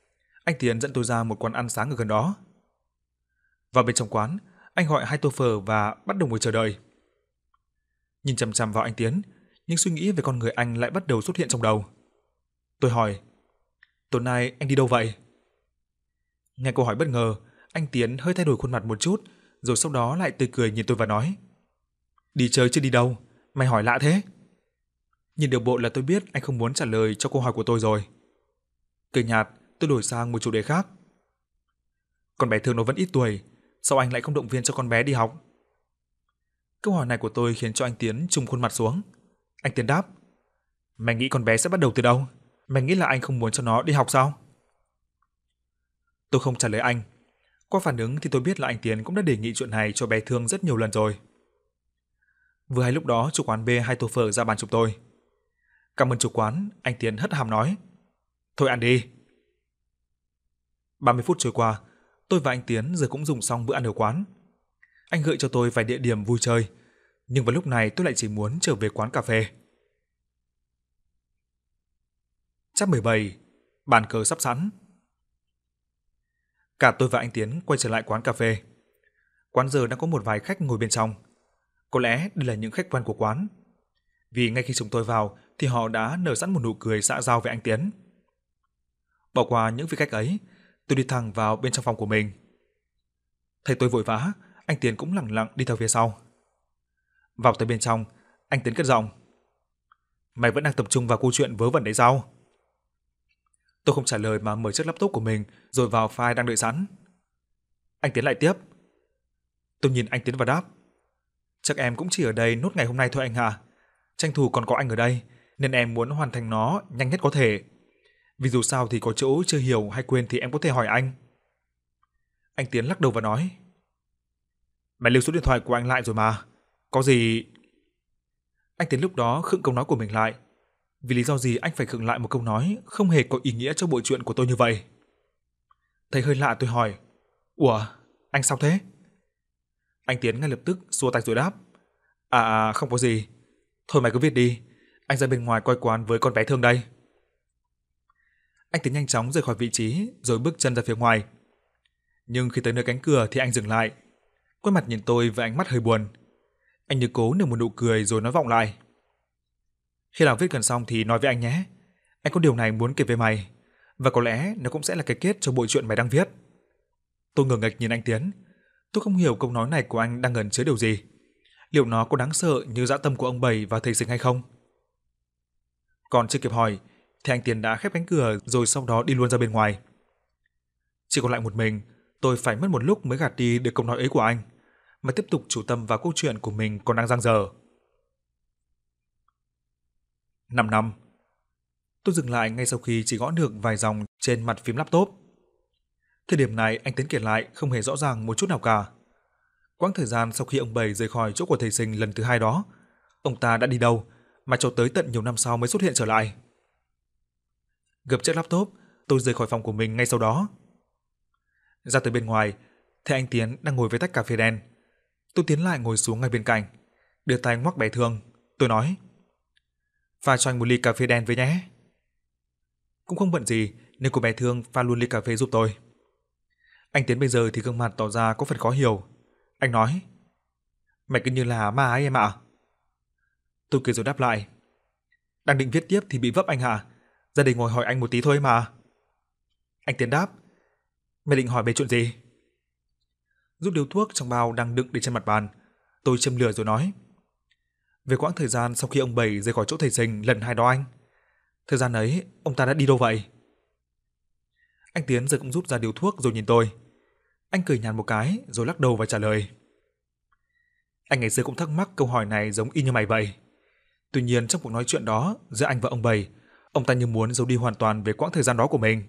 Anh Tiến dẫn tôi ra một quán ăn sáng ở gần đó. Vào bên trong quán, anh gọi hai tô phở và bắt đầu ngồi chờ đợi. Nhìn chằm chằm vào anh Tiến, những suy nghĩ về con người anh lại bắt đầu xuất hiện trong đầu. Tôi hỏi, tối nay anh đi đâu vậy? Nghe câu hỏi bất ngờ, anh Tiến hơi thay đổi khuôn mặt một chút, rồi sau đó lại tươi cười nhìn tôi và nói, đi chơi chứ đi đâu, mày hỏi lạ thế. Nhìn điều bộ là tôi biết anh không muốn trả lời cho câu hỏi của tôi rồi. Cười nhạt, tôi đổi sang một chủ đề khác. Con bé Thương nó vẫn ít tuổi, sao anh lại không động viên cho con bé đi học? Câu hỏi này của tôi khiến cho anh Tiến trùng khuôn mặt xuống. Anh Tiến đáp, mày nghĩ con bé sẽ bắt đầu từ đâu? Mày nghĩ là anh không muốn cho nó đi học sao? Tôi không trả lời anh. Qua phản ứng thì tôi biết là anh Tiến cũng đã đề nghị chuyện này cho bé Thương rất nhiều lần rồi. Vừa hay lúc đó chủ quán bê hai tô phở ra bàn chụp tôi. Cảm ơn chủ quán, anh Tiến hất hàm nói. Thôi ăn đi. ba mươi phút trôi qua, tôi và anh Tiến giờ cũng dùng xong bữa ăn ở quán. Anh gợi cho tôi vài địa điểm vui chơi, nhưng vào lúc này tôi lại chỉ muốn trở về quán cà phê. Chap mười bảy, bàn cờ sắp sẵn. Cả tôi và anh Tiến quay trở lại quán cà phê. Quán giờ đang có một vài khách ngồi bên trong. Có lẽ đây là những khách quen của quán. Vì ngay khi chúng tôi vào thì họ đã nở sẵn một nụ cười xã giao với anh Tiến. Bỏ qua những vị khách ấy, tôi đi thẳng vào bên trong phòng của mình. Thấy tôi vội vã, anh Tiến cũng lặng lặng đi theo phía sau. Vào tới bên trong, anh Tiến cất giọng. Mày vẫn đang tập trung vào câu chuyện vớ vẩn đấy sao? Tôi không trả lời mà mở chiếc laptop của mình rồi vào file đang đợi sẵn. Anh Tiến lại tiếp. Tôi nhìn anh Tiến và đáp. Chắc em cũng chỉ ở đây nốt ngày hôm nay thôi anh ạ. Tranh thủ còn có anh ở đây, nên em muốn hoàn thành nó nhanh nhất có thể. Vì dù sao thì có chỗ chưa hiểu hay quên thì em có thể hỏi anh. Anh Tiến lắc đầu và nói. Mày lưu số điện thoại của anh lại rồi mà. Có gì... Anh Tiến lúc đó khựng câu nói của mình lại. Vì lý do gì anh phải khựng lại một câu nói không hề có ý nghĩa cho bộ chuyện của tôi như vậy? Thấy hơi lạ tôi hỏi. Ủa, anh sao thế? Anh Tiến ngay lập tức xua tay rồi đáp. À, à không có gì. Thôi mày cứ viết đi. Anh ra bên ngoài coi quán với con bé Thương đây. Anh Tiến nhanh chóng rời khỏi vị trí rồi bước chân ra phía ngoài. Nhưng khi tới nơi cánh cửa thì anh dừng lại. Quay mặt nhìn tôi với ánh mắt hơi buồn. Anh như cố nở một nụ cười rồi nói vọng lại. Khi nào viết gần xong thì nói với anh nhé. Anh có điều này muốn kể với mày. Và có lẽ nó cũng sẽ là cái kết cho bộ chuyện mày đang viết. Tôi ngờ nghệch nhìn anh Tiến. Tôi không hiểu câu nói này của anh đang ẩn chứa điều gì. Liệu nó có đáng sợ như dã tâm của ông Bảy và thầy Sinh hay không? Còn chưa kịp hỏi thì anh Tiến đã khép cánh cửa rồi sau đó đi luôn ra bên ngoài. Chỉ còn lại một mình, tôi phải mất một lúc mới gạt đi được câu nói ấy của anh, mà tiếp tục chủ tâm vào câu chuyện của mình còn đang dang dở. Năm năm. Tôi dừng lại ngay sau khi chỉ gõ được vài dòng trên mặt phím laptop. Thời điểm này anh Tiến kể lại không hề rõ ràng một chút nào cả. Quãng thời gian sau khi ông Bảy rời khỏi chỗ của thầy Sinh lần thứ hai đó, ông ta đã đi đâu mà cho tới tận nhiều năm sau mới xuất hiện trở lại. Gập chiếc laptop, tôi rời khỏi phòng của mình ngay sau đó. Ra tới bên ngoài, thấy anh Tiến đang ngồi với tách cà phê đen. Tôi tiến lại ngồi xuống ngay bên cạnh, đưa tay ngoắc bé Thương. Tôi nói, pha cho anh một ly cà phê đen với nhé. Cũng không bận gì nên cô bé Thương pha luôn ly cà phê giúp tôi. Anh Tiến bây giờ thì gương mặt tỏ ra có phần khó hiểu. Anh nói, mày cứ như là ma ấy em ạ. Tôi cười rồi đáp lại, đang định viết tiếp thì bị vấp anh ạ. Ra đây ngồi hỏi anh một tí thôi mà. Anh Tiến đáp, mày định hỏi về chuyện gì? Rút điếu thuốc trong bao đang đựng để trên mặt bàn, tôi châm lửa rồi nói, về quãng thời gian sau khi ông Bảy rời khỏi chỗ thầy Sinh lần hai đó anh. Thời gian ấy ông ta đã đi đâu vậy? Anh Tiến giờ cũng rút ra điếu thuốc rồi nhìn tôi. Anh cười nhạt một cái rồi lắc đầu và trả lời, anh ngày xưa cũng thắc mắc câu hỏi này giống y như mày vậy. Tuy nhiên trong cuộc nói chuyện đó giữa anh và ông Bảy, ông ta như muốn giấu đi hoàn toàn về quãng thời gian đó của mình.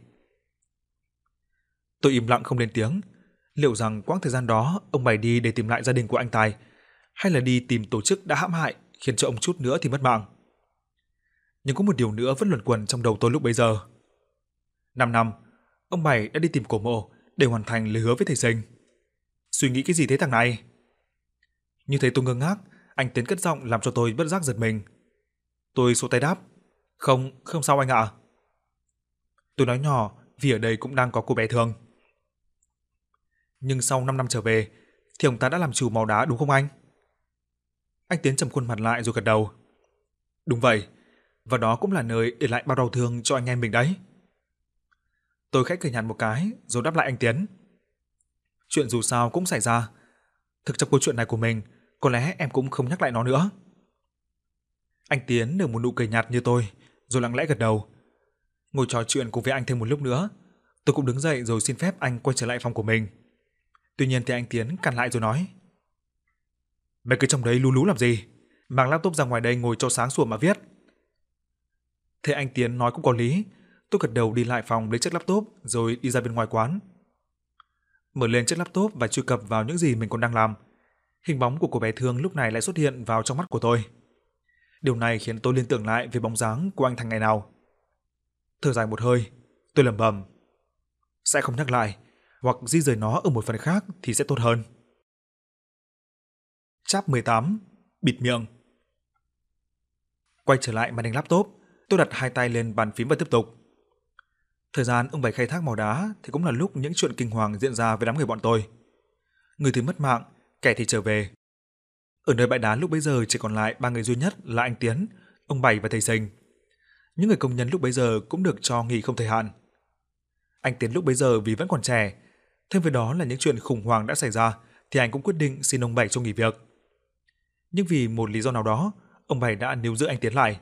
Tôi im lặng không lên tiếng. Liệu rằng quãng thời gian đó ông Bảy đi để tìm lại gia đình của anh Tài, hay là đi tìm tổ chức đã hãm hại khiến cho ông chút nữa thì mất mạng? Nhưng có một điều nữa vẫn luẩn quẩn trong đầu tôi lúc bấy giờ. Năm năm, ông Bảy đã đi tìm cổ mộ để hoàn thành lời hứa với thầy Sinh. Suy nghĩ cái gì thế thằng này? Như thế tôi ngơ ngác, anh Tiến cất giọng làm cho tôi bất giác giật mình. Tôi xua tay đáp, không, không sao anh ạ. Tôi nói nhỏ vì ở đây cũng đang có cô bé Thương. Nhưng sau năm năm trở về thì ông ta đã làm chủ mỏ đá đúng không anh? Anh Tiến trầm khuôn mặt lại rồi gật đầu. Đúng vậy, và đó cũng là nơi để lại bao đau thương cho anh em mình đấy. Tôi khẽ cười nhạt một cái rồi đáp lại anh Tiến. Chuyện dù sao cũng xảy ra. Thực trong câu chuyện này của mình, có lẽ em cũng không nhắc lại nó nữa. Anh Tiến nở một nụ cười nhạt như tôi, rồi lặng lẽ gật đầu. Ngồi trò chuyện cùng với anh thêm một lúc nữa, tôi cũng đứng dậy rồi xin phép anh quay trở lại phòng của mình. Tuy nhiên thì anh Tiến cản lại rồi nói: Mày cứ trong đấy lú lú làm gì? Mang laptop ra ngoài đây ngồi cho sáng sủa mà viết. Thế anh Tiến nói cũng có lý, tôi gật đầu đi lại phòng lấy chiếc laptop rồi đi ra bên ngoài quán. Mở lên chiếc laptop và truy cập vào những gì mình còn đang làm. Hình bóng của cô bé Thương lúc này lại xuất hiện vào trong mắt của tôi. Điều này khiến tôi liên tưởng lại về bóng dáng của anh Thành ngày nào. Thở dài một hơi, tôi lẩm bẩm: sẽ không nhắc lại, hoặc di rời nó ở một phần khác thì sẽ tốt hơn. Chap mười tám, bịt miệng. Quay trở lại màn hình laptop, tôi đặt hai tay lên bàn phím và tiếp tục. Thời gian ông Bảy khai thác mỏ đá thì cũng là lúc những chuyện kinh hoàng diễn ra với đám người bọn tôi. Người thì mất mạng, kẻ thì trở về. Ở nơi bãi đá lúc bấy giờ chỉ còn lại ba người duy nhất là anh Tiến, ông Bảy và thầy Sình. Những người công nhân lúc bấy giờ cũng được cho nghỉ không thời hạn. Anh Tiến lúc bấy giờ vì vẫn còn trẻ, thêm với đó là những chuyện khủng hoảng đã xảy ra thì anh cũng quyết định xin ông Bảy cho nghỉ việc. Nhưng vì một lý do nào đó, ông Bảy đã níu giữ anh Tiến lại.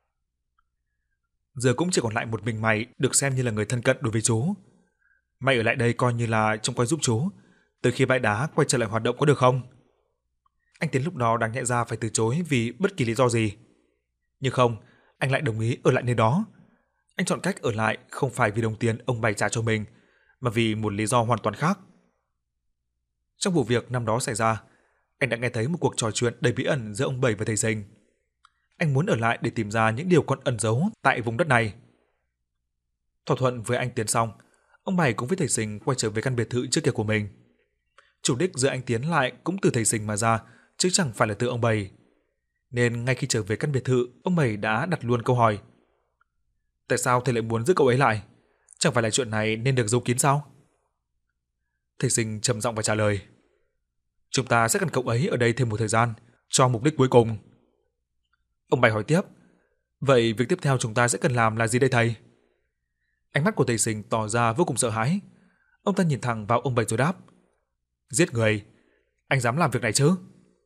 Giờ cũng chỉ còn lại một mình mày được xem như là người thân cận đối với chú. Mày ở lại đây coi như là trông coi giúp chú, từ khi bãi đá quay trở lại hoạt động có được không? Anh Tiến lúc đó đáng nhẽ ra phải từ chối vì bất kỳ lý do gì. Nhưng không, anh lại đồng ý ở lại nơi đó. Anh chọn cách ở lại không phải vì đồng tiền ông Bảy trả cho mình, mà vì một lý do hoàn toàn khác. Trong vụ việc năm đó xảy ra, anh đã nghe thấy một cuộc trò chuyện đầy bí ẩn giữa ông Bảy và thầy Sình. Anh muốn ở lại để tìm ra những điều còn ẩn giấu tại vùng đất này. Thỏa thuận với anh Tiến xong, ông Bảy cũng với thầy Sình quay trở về căn biệt thự trước kia của mình. Chủ đích giữa anh Tiến lại cũng từ thầy Sình mà ra, chứ chẳng phải là từ ông Bảy. Nên ngay khi trở về căn biệt thự, ông Bảy đã đặt luôn câu hỏi: tại sao thầy lại muốn giữ cậu ấy lại? Chẳng phải là chuyện này nên được giấu kín sao? Thầy Sình trầm giọng và trả lời: chúng ta sẽ cần cậu ấy ở đây thêm một thời gian, cho mục đích cuối cùng. Ông Bảy hỏi tiếp: vậy việc tiếp theo chúng ta sẽ cần làm là gì đây thầy? Ánh mắt của thầy Sình tỏ ra vô cùng sợ hãi. Ông ta nhìn thẳng vào ông Bảy rồi đáp: giết người. Anh dám làm việc này chứ?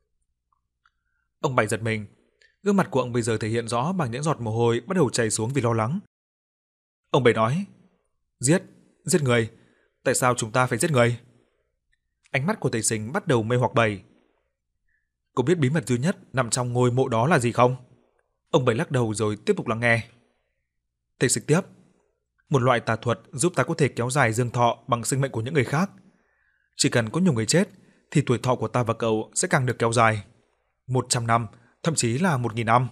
Ông Bảy giật mình. Gương mặt của ông bây giờ thể hiện rõ bằng những giọt mồ hôi bắt đầu chảy xuống vì lo lắng. Ông Bảy nói: giết, giết người. Tại sao chúng ta phải giết người? Ánh mắt của thầy Sình bắt đầu mê hoặc Bảy. Cậu biết bí mật duy nhất nằm trong ngôi mộ đó là gì không? Ông Bảy lắc đầu rồi tiếp tục lắng nghe. Thầy Sình tiếp: một loại tà thuật giúp ta có thể kéo dài dương thọ bằng sinh mệnh của những người khác. Chỉ cần có nhiều người chết thì tuổi thọ của ta và cậu sẽ càng được kéo dài. một trăm năm, thậm chí là một nghìn năm.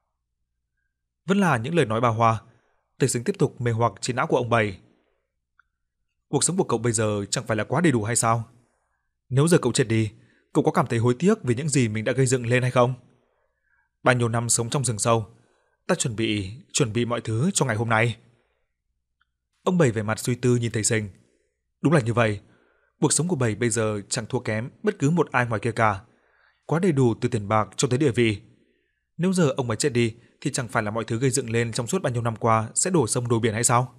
Vẫn là những lời nói bà hoa. Thầy Sình tiếp tục mê hoặc trí não của ông Bảy. Cuộc sống của cậu bây giờ chẳng phải là quá đầy đủ hay sao? Nếu giờ cậu chết đi, cậu có cảm thấy hối tiếc vì những gì mình đã gây dựng lên hay không? Bao nhiêu năm sống trong rừng sâu, ta chuẩn bị chuẩn bị mọi thứ cho ngày hôm nay. Ông Bảy vẻ mặt suy tư nhìn thầy Sình. Đúng là như vậy, cuộc sống của Bảy bây giờ chẳng thua kém bất cứ một ai ngoài kia cả, quá đầy đủ từ tiền bạc cho tới địa vị. Nếu giờ ông ấy chết đi thì chẳng phải là mọi thứ gây dựng lên trong suốt bao nhiêu năm qua sẽ đổ sông đổ biển hay sao?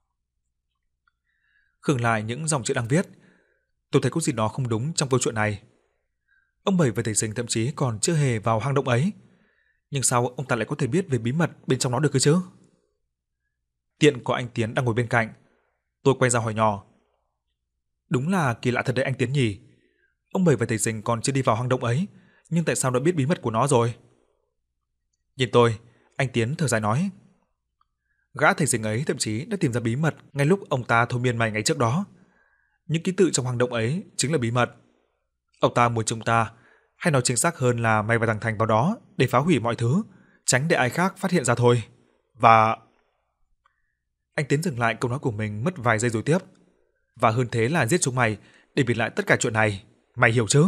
Khựng lại những dòng chữ đang viết, tôi thấy có gì đó không đúng trong câu chuyện này. Ông Bảy và thầy Sình thậm chí còn chưa hề vào hang động ấy, nhưng sao ông ta lại có thể biết về bí mật bên trong nó được cơ chứ? Tiện có anh Tiến đang ngồi bên cạnh, tôi quay ra hỏi nhỏ: đúng là kỳ lạ thật đấy anh Tiến nhỉ. Ông Bảy và thầy Sình còn chưa đi vào hang động ấy, nhưng tại sao đã biết bí mật của nó rồi? Nhìn tôi, anh Tiến thở dài nói: gã thầy Sình ấy thậm chí đã tìm ra bí mật ngay lúc ông ta thôi miên mày ngày trước đó. Những ký tự trong hang động ấy chính là bí mật. Ông ta muốn chúng ta, hay nói chính xác hơn là mày và thằng Thành vào đó để phá hủy mọi thứ, tránh để ai khác phát hiện ra thôi. Và... Anh Tiến dừng lại câu nói của mình mất vài giây rồi tiếp: và hơn thế là giết chúng mày để bịt lại tất cả chuyện này. Mày hiểu chứ?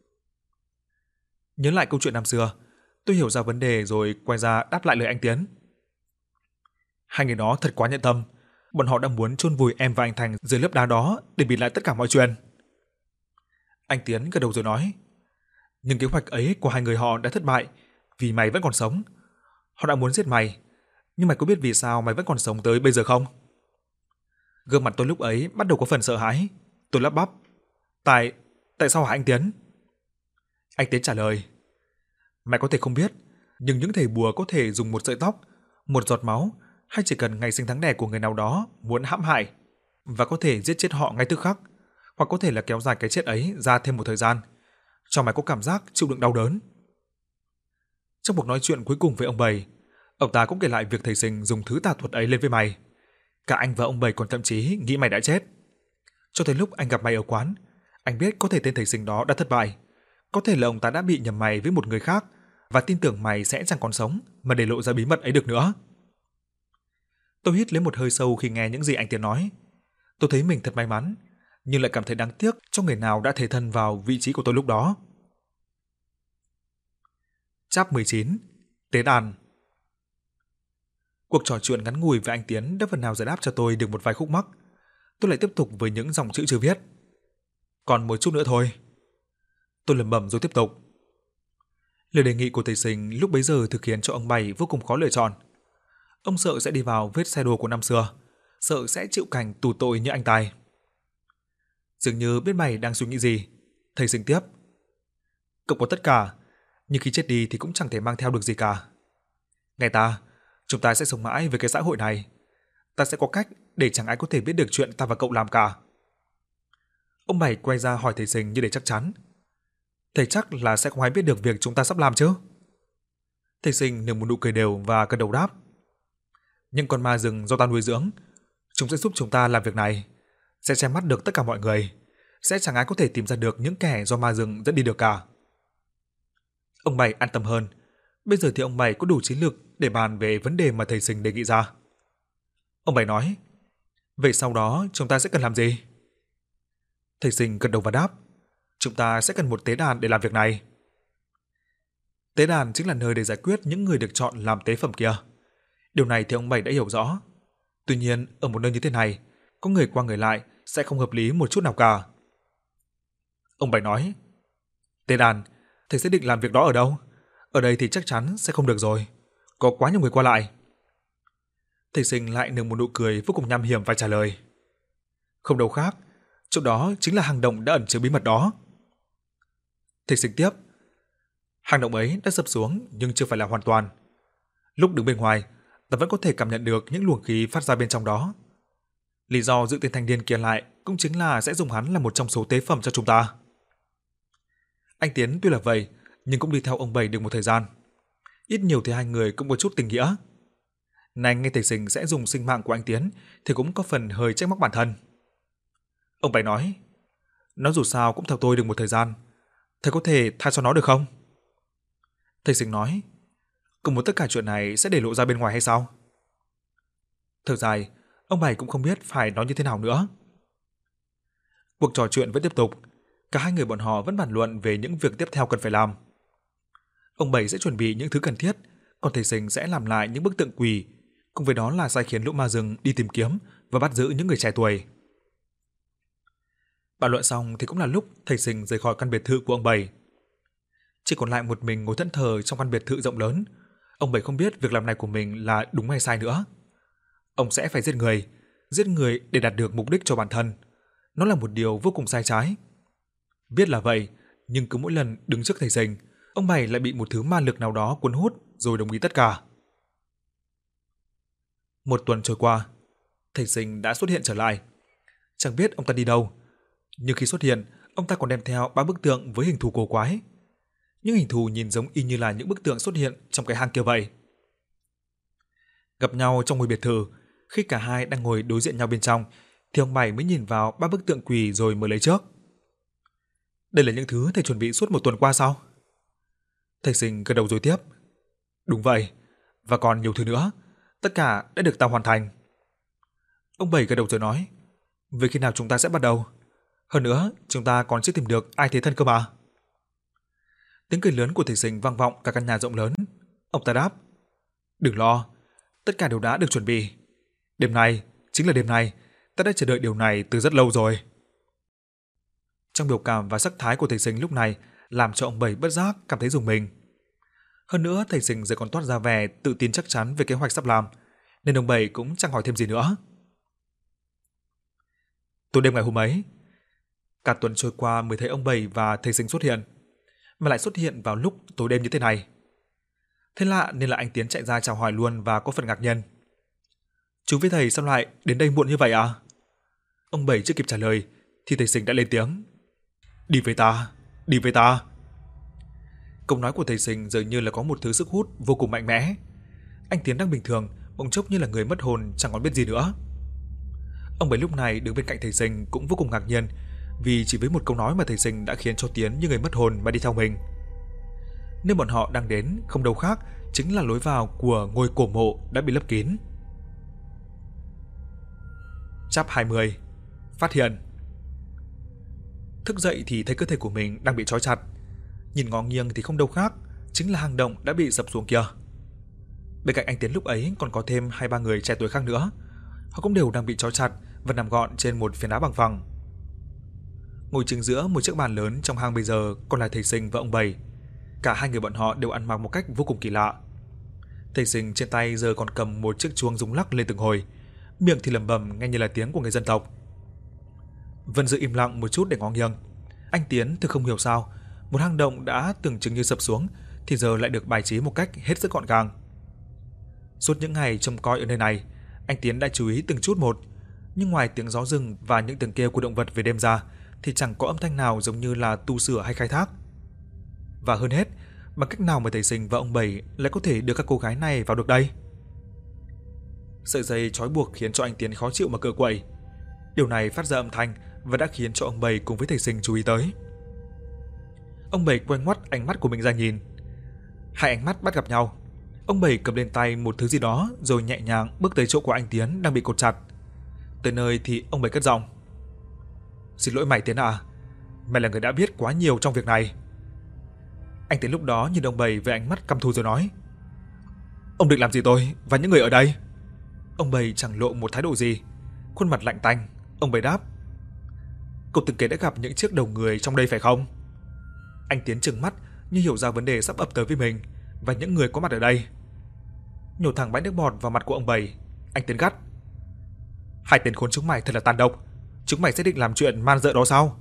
Nhớ lại câu chuyện năm xưa, tôi hiểu ra vấn đề rồi quay ra đáp lại lời anh Tiến. Hai người đó thật quá nhẫn tâm. bọn họ đã muốn chôn vùi em và anh Thành dưới lớp đá đó để bịt lại tất cả mọi chuyện. Anh Tiến gật đầu rồi nói, nhưng kế hoạch ấy của hai người họ đã thất bại vì mày vẫn còn sống. Họ đã muốn giết mày, nhưng mày có biết vì sao mày vẫn còn sống tới bây giờ không? Gương mặt tôi lúc ấy bắt đầu có phần sợ hãi. Tôi lắp bắp, tại, tại sao hả anh Tiến? Anh Tiến trả lời, mày có thể không biết, nhưng những thầy bùa có thể dùng một sợi tóc, một giọt máu, hay chỉ cần ngày sinh tháng đẻ của người nào đó muốn hãm hại, và có thể giết chết họ ngay tức khắc, hoặc có thể là kéo dài cái chết ấy ra thêm một thời gian, cho mày có cảm giác chịu đựng đau đớn. Trong cuộc nói chuyện cuối cùng với ông Bảy, ông ta cũng kể lại việc thầy Sinh dùng thứ tà thuật ấy lên với mày. Cả anh và ông Bảy còn thậm chí nghĩ mày đã chết. Cho tới lúc anh gặp mày ở quán, anh biết có thể tên thầy Sinh đó đã thất bại. Có thể là ông ta đã bị nhầm mày với một người khác và tin tưởng mày sẽ chẳng còn sống mà để lộ ra bí mật ấy được nữa. Tôi hít lấy một hơi sâu khi nghe những gì anh Tiến nói. Tôi thấy mình thật may mắn, nhưng lại cảm thấy đáng tiếc cho người nào đã thế thân vào vị trí của tôi lúc đó. Chap mười chín. Tế đàn. Cuộc trò chuyện ngắn ngủi với anh Tiến đã phần nào giải đáp cho tôi được một vài khúc mắc. Tôi lại tiếp tục với những dòng chữ chưa viết. Còn một chút nữa thôi. Tôi lẩm bẩm rồi tiếp tục. Lời đề nghị của thầy Sinh lúc bấy giờ thực hiện cho ông Bảy vô cùng khó lựa chọn. Ông sợ sẽ đi vào vết xe đổ của năm xưa, sợ sẽ chịu cảnh tù tội như anh Tài. Dường như biết mày đang suy nghĩ gì, thầy Sinh tiếp. Cậu có tất cả, nhưng khi chết đi thì cũng chẳng thể mang theo được gì cả. Nghe ta, chúng ta sẽ sống mãi với cái xã hội này. Ta sẽ có cách để chẳng ai có thể biết được chuyện ta và cậu làm cả. Ông Bảy quay ra hỏi thầy Sinh như để chắc chắn. Thầy chắc là sẽ không ai biết được việc chúng ta sắp làm chứ? Thầy Sinh nở một nụ cười đều và gật đầu đáp. Những con ma rừng do ta nuôi dưỡng, chúng sẽ giúp chúng ta làm việc này, sẽ che mắt được tất cả mọi người, sẽ chẳng ai có thể tìm ra được những kẻ do ma rừng dẫn đi được cả. Ông Bảy an tâm hơn. Bây giờ thì ông Bảy có đủ chiến lược để bàn về vấn đề mà thầy Sinh đề nghị ra. Ông Bảy nói, vậy sau đó chúng ta sẽ cần làm gì? Thầy Sinh gật đầu và đáp, chúng ta sẽ cần một tế đàn để làm việc này. Tế đàn chính là nơi để giải quyết những người được chọn làm tế phẩm kia. Điều này thì ông Bảy đã hiểu rõ. Tuy nhiên, ở một nơi như thế này, có người qua người lại sẽ không hợp lý một chút nào cả. Ông Bảy nói, tế đàn, thầy sẽ định làm việc đó ở đâu? Ở đây thì chắc chắn sẽ không được rồi. Có quá nhiều người qua lại. Thầy Sinh lại nở một nụ cười vô cùng nham hiểm và trả lời, không đâu khác, chỗ đó chính là hang động đã ẩn chứa bí mật đó. Thầy Sinh tiếp, hang động ấy đã sập xuống nhưng chưa phải là hoàn toàn. Lúc đứng bên ngoài, ta vẫn có thể cảm nhận được những luồng khí phát ra bên trong đó. Lý do giữ tên thanh niên kia lại cũng chính là sẽ dùng hắn là một trong số tế phẩm cho chúng ta. Anh Tiến tuy là vậy, nhưng cũng đi theo ông Bảy được một thời gian. Ít nhiều thì hai người cũng có chút tình nghĩa. Nay nghe thầy Sinh sẽ dùng sinh mạng của anh Tiến thì cũng có phần hơi trách móc bản thân. Ông Bảy nói, nó dù sao cũng theo tôi được một thời gian, thầy có thể tha cho nó được không? Thầy Sinh nói, cùng một tất cả chuyện này sẽ để lộ ra bên ngoài hay sao? Thở dài, ông Bảy cũng không biết phải nói như thế nào nữa. Cuộc trò chuyện vẫn tiếp tục. Cả hai người bọn họ vẫn bàn luận về những việc tiếp theo cần phải làm. Ông Bảy sẽ chuẩn bị những thứ cần thiết, còn thầy Sinh sẽ làm lại những bức tượng quỷ, cùng với đó là sai khiến lũ ma rừng đi tìm kiếm và bắt giữ những người trẻ tuổi. Bàn luận xong thì cũng là lúc thầy Sinh rời khỏi căn biệt thự của ông Bảy. Chỉ còn lại một mình ngồi thẫn thờ trong căn biệt thự rộng lớn. Ông Bảy không biết việc làm này của mình là đúng hay sai nữa. Ông sẽ phải giết người, giết người để đạt được mục đích cho bản thân. Nó là một điều vô cùng sai trái. Biết là vậy, nhưng cứ mỗi lần đứng trước thầy Sinh, ông Bảy lại bị một thứ ma lực nào đó cuốn hút rồi đồng ý tất cả. Một tuần trôi qua, thầy Sinh đã xuất hiện trở lại. Chẳng biết ông ta đi đâu, nhưng khi xuất hiện, ông ta còn đem theo ba bức tượng với hình thù cổ quái. Những hình thù nhìn giống y như là những bức tượng xuất hiện trong cái hang kia vậy. Gặp nhau trong ngôi biệt thự, khi cả hai đang ngồi đối diện nhau bên trong, thì ông Bảy mới nhìn vào ba bức tượng quỷ rồi mới lấy trước. Đây là những thứ thầy chuẩn bị suốt một tuần qua sao? Thầy Sinh gật đầu rồi tiếp. Đúng vậy, và còn nhiều thứ nữa, tất cả đã được ta hoàn thành. Ông Bảy gật đầu rồi nói, vậy khi nào chúng ta sẽ bắt đầu? Hơn nữa, chúng ta còn chưa tìm được ai thế thân cơ mà. Tiếng cười lớn của thầy Sinh vang vọng cả căn nhà rộng lớn. Ông ta đáp, đừng lo, tất cả đều đã được chuẩn bị. Đêm nay, chính là đêm nay, ta đã chờ đợi điều này từ rất lâu rồi. Trong biểu cảm và sắc thái của thầy Sinh lúc này làm cho ông Bảy bất giác cảm thấy rùng mình. Hơn nữa thầy Sinh giờ còn toát ra vẻ tự tin chắc chắn về kế hoạch sắp làm, nên ông Bảy cũng chẳng hỏi thêm gì nữa. Tối đêm ngày hôm ấy, cả tuần trôi qua mới thấy ông Bảy và thầy Sinh xuất hiện, mà lại xuất hiện vào lúc tối đêm như thế này. Thế lạ nên là anh Tiến chạy ra chào hỏi luôn và có phần ngạc nhiên. Chú với thầy sao lại đến đây muộn như vậy à? Ông Bảy chưa kịp trả lời thì thầy Sinh đã lên tiếng. Đi với ta, đi với ta. Câu nói của thầy Sinh dường như là có một thứ sức hút vô cùng mạnh mẽ. Anh Tiến đang bình thường, bỗng chốc như là người mất hồn chẳng còn biết gì nữa. Ông Bảy lúc này đứng bên cạnh thầy Sinh cũng vô cùng ngạc nhiên, vì chỉ với một câu nói mà thầy Sinh đã khiến cho Tiến như người mất hồn mà đi theo mình. Nơi bọn họ đang đến không đâu khác chính là lối vào của ngôi cổ mộ đã bị lấp kín. Chap hai mươi. Phát hiện. Thức dậy thì thấy cơ thể của mình đang bị trói chặt. Nhìn ngó nghiêng thì không đâu khác chính là hang động đã bị sập xuống kia. Bên cạnh anh Tiến lúc ấy còn có thêm hai ba người trẻ tuổi khác nữa. Họ cũng đều đang bị trói chặt và nằm gọn trên một phiến đá bằng phẳng. Ngồi chính giữa một chiếc bàn lớn trong hang bây giờ còn là thầy Sinh và ông Bảy. Cả hai người bọn họ đều ăn mặc một cách vô cùng kỳ lạ. Thầy Sinh trên tay giờ còn cầm một chiếc chuông rung lắc lên từng hồi, miệng thì lẩm bẩm nghe như là tiếng của người dân tộc. Vân giữ im lặng một chút để ngó nghiêng. Anh Tiến thực không hiểu sao một hang động đã tưởng chừng như sập xuống thì giờ lại được bài trí một cách hết sức gọn gàng. Suốt những ngày trông coi ở nơi này, anh Tiến đã chú ý từng chút một, nhưng ngoài tiếng gió rừng và những tiếng kêu của động vật về đêm ra thì chẳng có âm thanh nào giống như là tu sửa hay khai thác. Và hơn hết, bằng cách nào mà thầy Sinh và ông Bảy lại có thể đưa các cô gái này vào được đây? Sợi dây trói buộc khiến cho anh Tiến khó chịu mà cựa quậy. Điều này phát ra âm thanh và đã khiến cho ông Bảy cùng với thầy Sinh chú ý tới. Ông Bảy quay ngoắt ánh mắt của mình ra nhìn. Hai ánh mắt bắt gặp nhau. Ông Bảy cầm lên tay một thứ gì đó rồi nhẹ nhàng bước tới chỗ của anh Tiến đang bị cột chặt. Tới nơi thì ông Bảy cất giọng. Xin lỗi mày Tiến à, mày là người đã biết quá nhiều trong việc này. Anh Tiến lúc đó nhìn ông Bảy với ánh mắt căm thù rồi nói. Ông định làm gì tôi và những người ở đây? Ông Bảy chẳng lộ một thái độ gì, khuôn mặt lạnh tanh. Ông Bảy đáp. Cậu từng kể đã gặp những chiếc đầu người trong đây phải không? Anh Tiến trừng mắt như hiểu ra vấn đề sắp ập tới với mình và những người có mặt ở đây. Nhổ thẳng bãi nước bọt vào mặt của ông Bảy, anh Tiến gắt. Hai tên khốn chúng mày thật là tàn độc. Chúng mày sẽ định làm chuyện man dợ đó sao?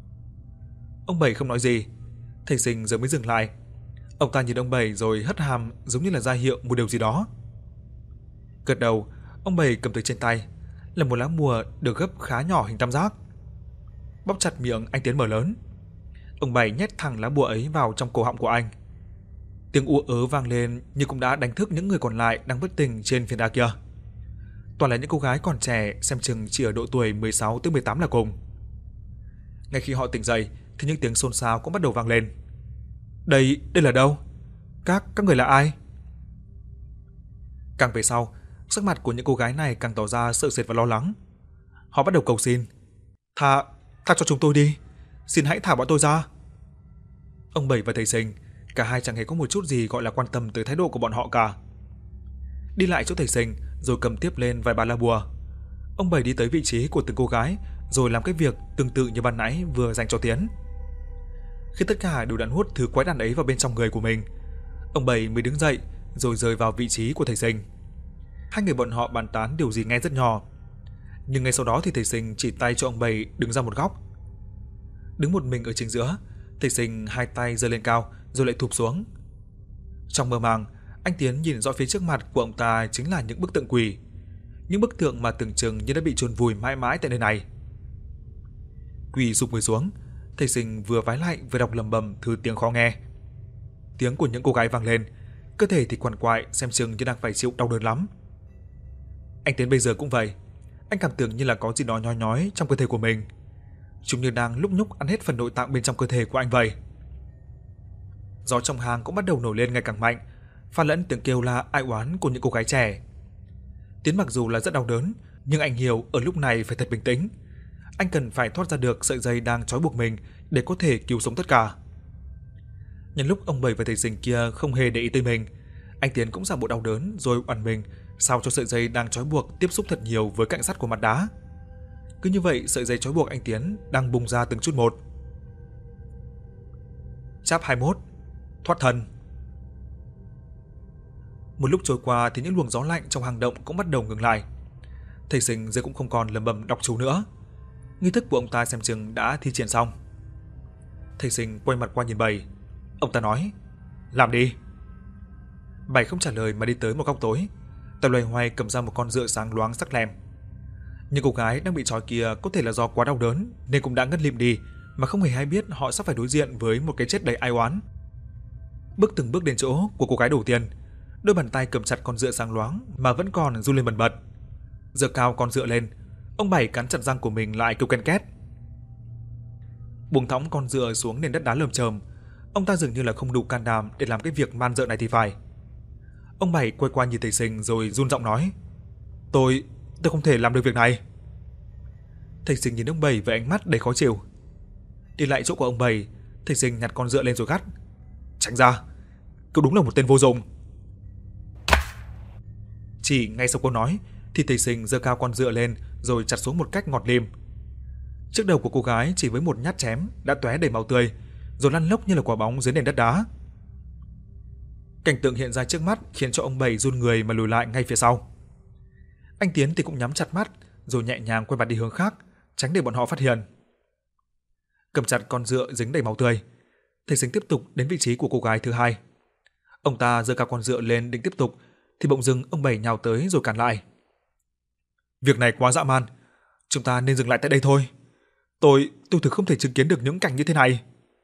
Ông Bảy không nói gì. Thầy Sinh giờ mới dừng lại. Ông ta nhìn ông Bảy rồi hất hàm giống như là ra hiệu một điều gì đó. Gật đầu, ông Bảy cầm từ trên tay là một lá bùa được gấp khá nhỏ hình tam giác. Bóp chặt miệng anh Tiến mở lớn. Ông Bảy nhét thẳng lá bùa ấy vào trong cổ họng của anh. Tiếng ú ớ vang lên như cũng đã đánh thức những người còn lại đang bất tỉnh trên phiến đá kia. Toàn là những cô gái còn trẻ, xem chừng chỉ ở độ tuổi mười sáu tới mười tám là cùng. Ngay khi họ tỉnh dậy thì những tiếng xôn xao cũng bắt đầu vang lên. Đây, đây là đâu? Các, các người là ai? Càng về sau, sắc mặt của những cô gái này càng tỏ ra sợ sệt và lo lắng. Họ bắt đầu cầu xin. Tha, tha cho chúng tôi đi. Xin hãy thả bọn tôi ra. Ông Bảy và thầy Sinh, cả hai chẳng hề có một chút gì gọi là quan tâm tới thái độ của bọn họ cả. Đi lại chỗ thầy Sinh rồi cầm tiếp lên vài ba lá bùa. Ông Bảy đi tới vị trí của từng cô gái rồi làm cái việc tương tự như ban nãy vừa dành cho Tiến. Khi tất cả đều đã hút thứ quái đản ấy vào bên trong người của mình, ông Bảy mới đứng dậy rồi rời vào vị trí của thầy Sinh. Hai người bọn họ bàn tán điều gì nghe rất nhỏ, nhưng ngay sau đó thì thầy Sinh chỉ tay cho ông Bảy đứng ra một góc. Đứng một mình ở chính giữa, thầy Sinh hai tay giơ lên cao rồi lại thụp xuống. Trong mơ màng, anh Tiến nhìn rõ phía trước mặt của ông ta chính là những bức tượng quỷ, những bức tượng mà tưởng chừng như đã bị chôn vùi mãi mãi tại nơi này. Quỳ sụp người xuống, thầy Sinh vừa vái lại vừa đọc lầm bầm thứ tiếng khó nghe. Tiếng của những cô gái vang lên, cơ thể thì quằn quại, xem chừng như đang phải chịu đau đớn lắm. Anh Tiến bây giờ cũng vậy, anh cảm tưởng như là có gì đó nhói nhói trong cơ thể của mình, chúng như đang lúc nhúc ăn hết phần nội tạng bên trong cơ thể của anh vậy. Gió trong hang cũng bắt đầu nổi lên ngày càng mạnh, pha lẫn tiếng kêu la ai oán của những cô gái trẻ. Tiến mặc dù là rất đau đớn, nhưng anh hiểu ở lúc này phải thật bình tĩnh. Anh cần phải thoát ra được sợi dây đang trói buộc mình để có thể cứu sống tất cả. Nhân lúc ông Bảy và thầy Sinh kia không hề để ý tới mình, anh Tiến cũng giả bộ đau đớn rồi oằn mình sao cho sợi dây đang trói buộc tiếp xúc thật nhiều với cạnh sắt của mặt đá. Cứ như vậy, sợi dây trói buộc anh Tiến đang bung ra từng chút một. Chap hai mươi mốt, thoát thân. Một lúc trôi qua thì những luồng gió lạnh trong hang động cũng bắt đầu ngừng lại. Thầy Sinh giờ cũng không còn lẩm bẩm đọc chú nữa. Nghi thức của ông ta xem chừng đã thi triển xong. Thầy Sinh quay mặt qua nhìn Bảy. Ông ta nói: "Làm đi." Bảy không trả lời mà đi tới một góc tối, tay loay hoay cầm ra một con dựa sáng loáng sắc lẹm. Nhưng cô gái đang bị trói kia có thể là do quá đau đớn nên cũng đã ngất lịm đi, mà không hề hay biết họ sắp phải đối diện với một cái chết đầy ai oán. Bước từng bước đến chỗ của cô gái đầu tiên, đôi bàn tay cầm chặt con dựa sáng loáng mà vẫn còn run lên bần bật. Giơ cao con dựa lên, ông Bảy cắn chặt răng của mình lại kêu ken két. Buông thõng con dựa xuống nền đất đá lởm chởm, ông ta dường như là không đủ can đảm để làm cái việc man dợ này thì phải. Ông Bảy quay qua nhìn thầy Sinh rồi run giọng nói: "Tôi, tôi không thể làm được việc này." Thầy Sinh nhìn ông Bảy với ánh mắt đầy khó chịu. Đi lại chỗ của ông Bảy, thầy Sinh nhặt con dựa lên rồi gắt: "Tránh ra, cậu đúng là một tên vô dụng." Chỉ ngay sau câu nói thì thầy Sinh giơ cao con dựa lên rồi chặt xuống một cách ngọt lìm. Trước đầu của cô gái chỉ với một nhát chém đã tóe đầy máu tươi, rồi lăn lóc như là quả bóng dưới nền đất đá. Cảnh tượng hiện ra trước mắt khiến cho ông Bảy run người mà lùi lại ngay phía sau. Anh Tiến thì cũng nhắm chặt mắt rồi nhẹ nhàng quay mặt đi hướng khác, tránh để bọn họ phát hiện. Cầm chặt con dựa dính đầy máu tươi, thầy Sinh tiếp tục đến vị trí của cô gái thứ hai. Ông ta giơ cao con dựa lên định tiếp tục thì bỗng dưng ông Bảy nhào tới rồi cản lại. "Việc này quá dã man, chúng ta nên dừng lại tại đây thôi. Tôi, tôi thực không thể chứng kiến được những cảnh như thế này."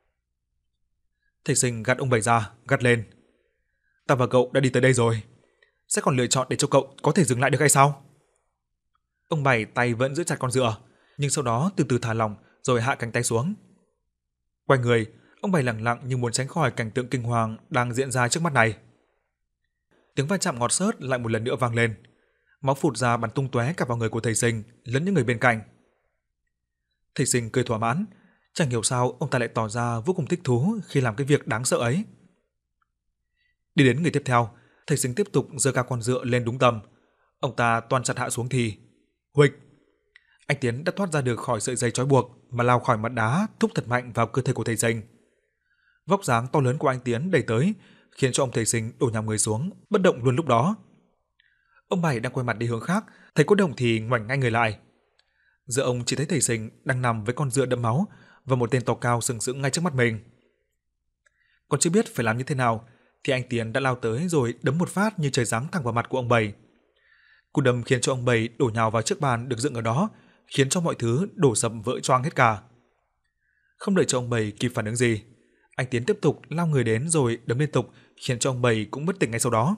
Thầy Sinh gạt ông Bảy ra, gắt lên: "Ta và cậu đã đi tới đây rồi, sẽ còn lựa chọn để cho cậu có thể dừng lại được hay sao?" Ông Bảy tay vẫn giữ chặt con dựa, nhưng sau đó từ từ thả lỏng rồi hạ cánh tay xuống. Quay người, ông Bảy lặng lặng như muốn tránh khỏi cảnh tượng kinh hoàng đang diễn ra trước mắt này. Tiếng va chạm ngọt xớt lại một lần nữa vang lên, máu phụt ra bắn tung tóe cả vào người của thầy Sinh lẫn những người bên cạnh. Thầy Sinh cười thỏa mãn, chẳng hiểu sao ông ta lại tỏ ra vô cùng thích thú khi làm cái việc đáng sợ ấy. Đi đến người tiếp theo, thầy Sinh tiếp tục giơ cao con dựa lên đúng tầm. Ông ta toan chặt hạ xuống thì huỵch, anh Tiến đã thoát ra được khỏi sợi dây trói buộc mà lao khỏi mặt đá, thúc thật mạnh vào cơ thể của thầy Sinh. Vóc dáng to lớn của anh Tiến đẩy tới, khiến cho ông thầy Sinh đổ nhào người xuống, bất động luôn lúc đó. Ông Bảy đang quay mặt đi hướng khác, thấy có động thì ngoảnh ngay người lại. Giờ ông chỉ thấy thầy Sinh đang nằm với con dựa đẫm máu và một tên to cao sừng sững ngay trước mắt mình. Còn chưa biết phải làm như thế nào thì anh Tiến đã lao tới rồi đấm một phát như trời giáng thẳng vào mặt của ông Bảy. Cú đấm khiến cho ông Bảy đổ nhào vào chiếc bàn được dựng ở đó, khiến cho mọi thứ đổ sập vỡ choang hết cả. Không đợi cho ông Bảy kịp phản ứng gì, anh Tiến tiếp tục lao người đến rồi đấm liên tục, khiến cho ông Bảy cũng bất tỉnh ngay sau đó.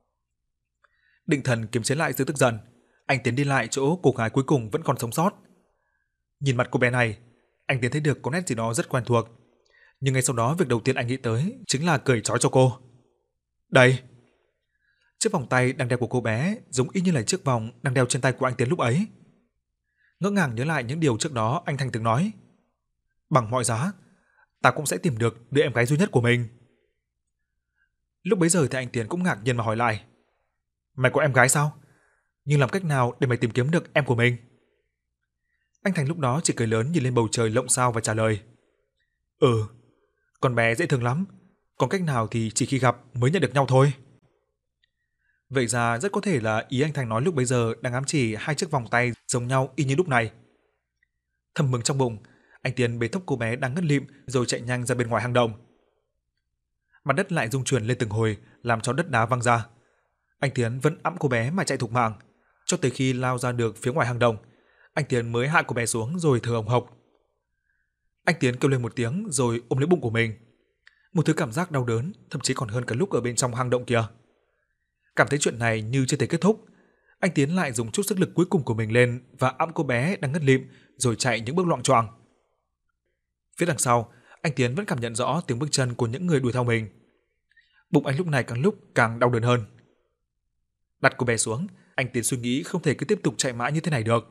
Định thần kiềm chế lại sự tức giận, anh Tiến đi lại chỗ cô gái cuối cùng vẫn còn sống sót. Nhìn mặt cô bé này, anh Tiến thấy được có nét gì đó rất quen thuộc, nhưng ngay sau đó việc đầu tiên anh nghĩ tới chính là cởi trói cho cô. Đây, chiếc vòng tay đang đeo của cô bé giống y như là chiếc vòng đang đeo trên tay của anh Tiến lúc ấy. Ngỡ ngàng nhớ lại những điều trước đó anh Thành từng nói: "Bằng mọi giá, ta cũng sẽ tìm được đứa em gái duy nhất của mình." Lúc bấy giờ thì anh Tiến cũng ngạc nhiên mà hỏi lại: "Mày có em gái sao? Nhưng làm cách nào để mày tìm kiếm được em của mình?" Anh Thành lúc đó chỉ cười lớn nhìn lên bầu trời lộng sao và trả lời: "Ừ, con bé dễ thương lắm, còn cách nào thì chỉ khi gặp mới nhận được nhau thôi." Vậy ra rất có thể là ý anh Thành nói lúc bấy giờ đang ám chỉ hai chiếc vòng tay giống nhau y như lúc này. Thầm mừng trong bụng, anh Tiến bế thốc cô bé đang ngất lịm rồi chạy nhanh ra bên ngoài hang động. Mặt đất lại rung chuyển lên từng hồi, làm cho đất đá văng ra. Anh Tiến vẫn ẵm cô bé mà chạy thục mạng, cho tới khi lao ra được phía ngoài hang động, anh Tiến mới hạ cô bé xuống rồi thở hồng hộc. Anh Tiến kêu lên một tiếng rồi ôm lấy bụng của mình. Một thứ cảm giác đau đớn, thậm chí còn hơn cả lúc ở bên trong hang động kia. Cảm thấy chuyện này như chưa thể kết thúc, anh Tiến lại dùng chút sức lực cuối cùng của mình lên và ẵm cô bé đang ngất lịm rồi chạy những bước loạng choạng. Phía đằng sau, anh Tiến vẫn cảm nhận rõ tiếng bước chân của những người đuổi theo mình. Bụng anh lúc này càng lúc càng đau đớn hơn. Đặt cô bé xuống, anh Tiến suy nghĩ không thể cứ tiếp tục chạy mãi như thế này được.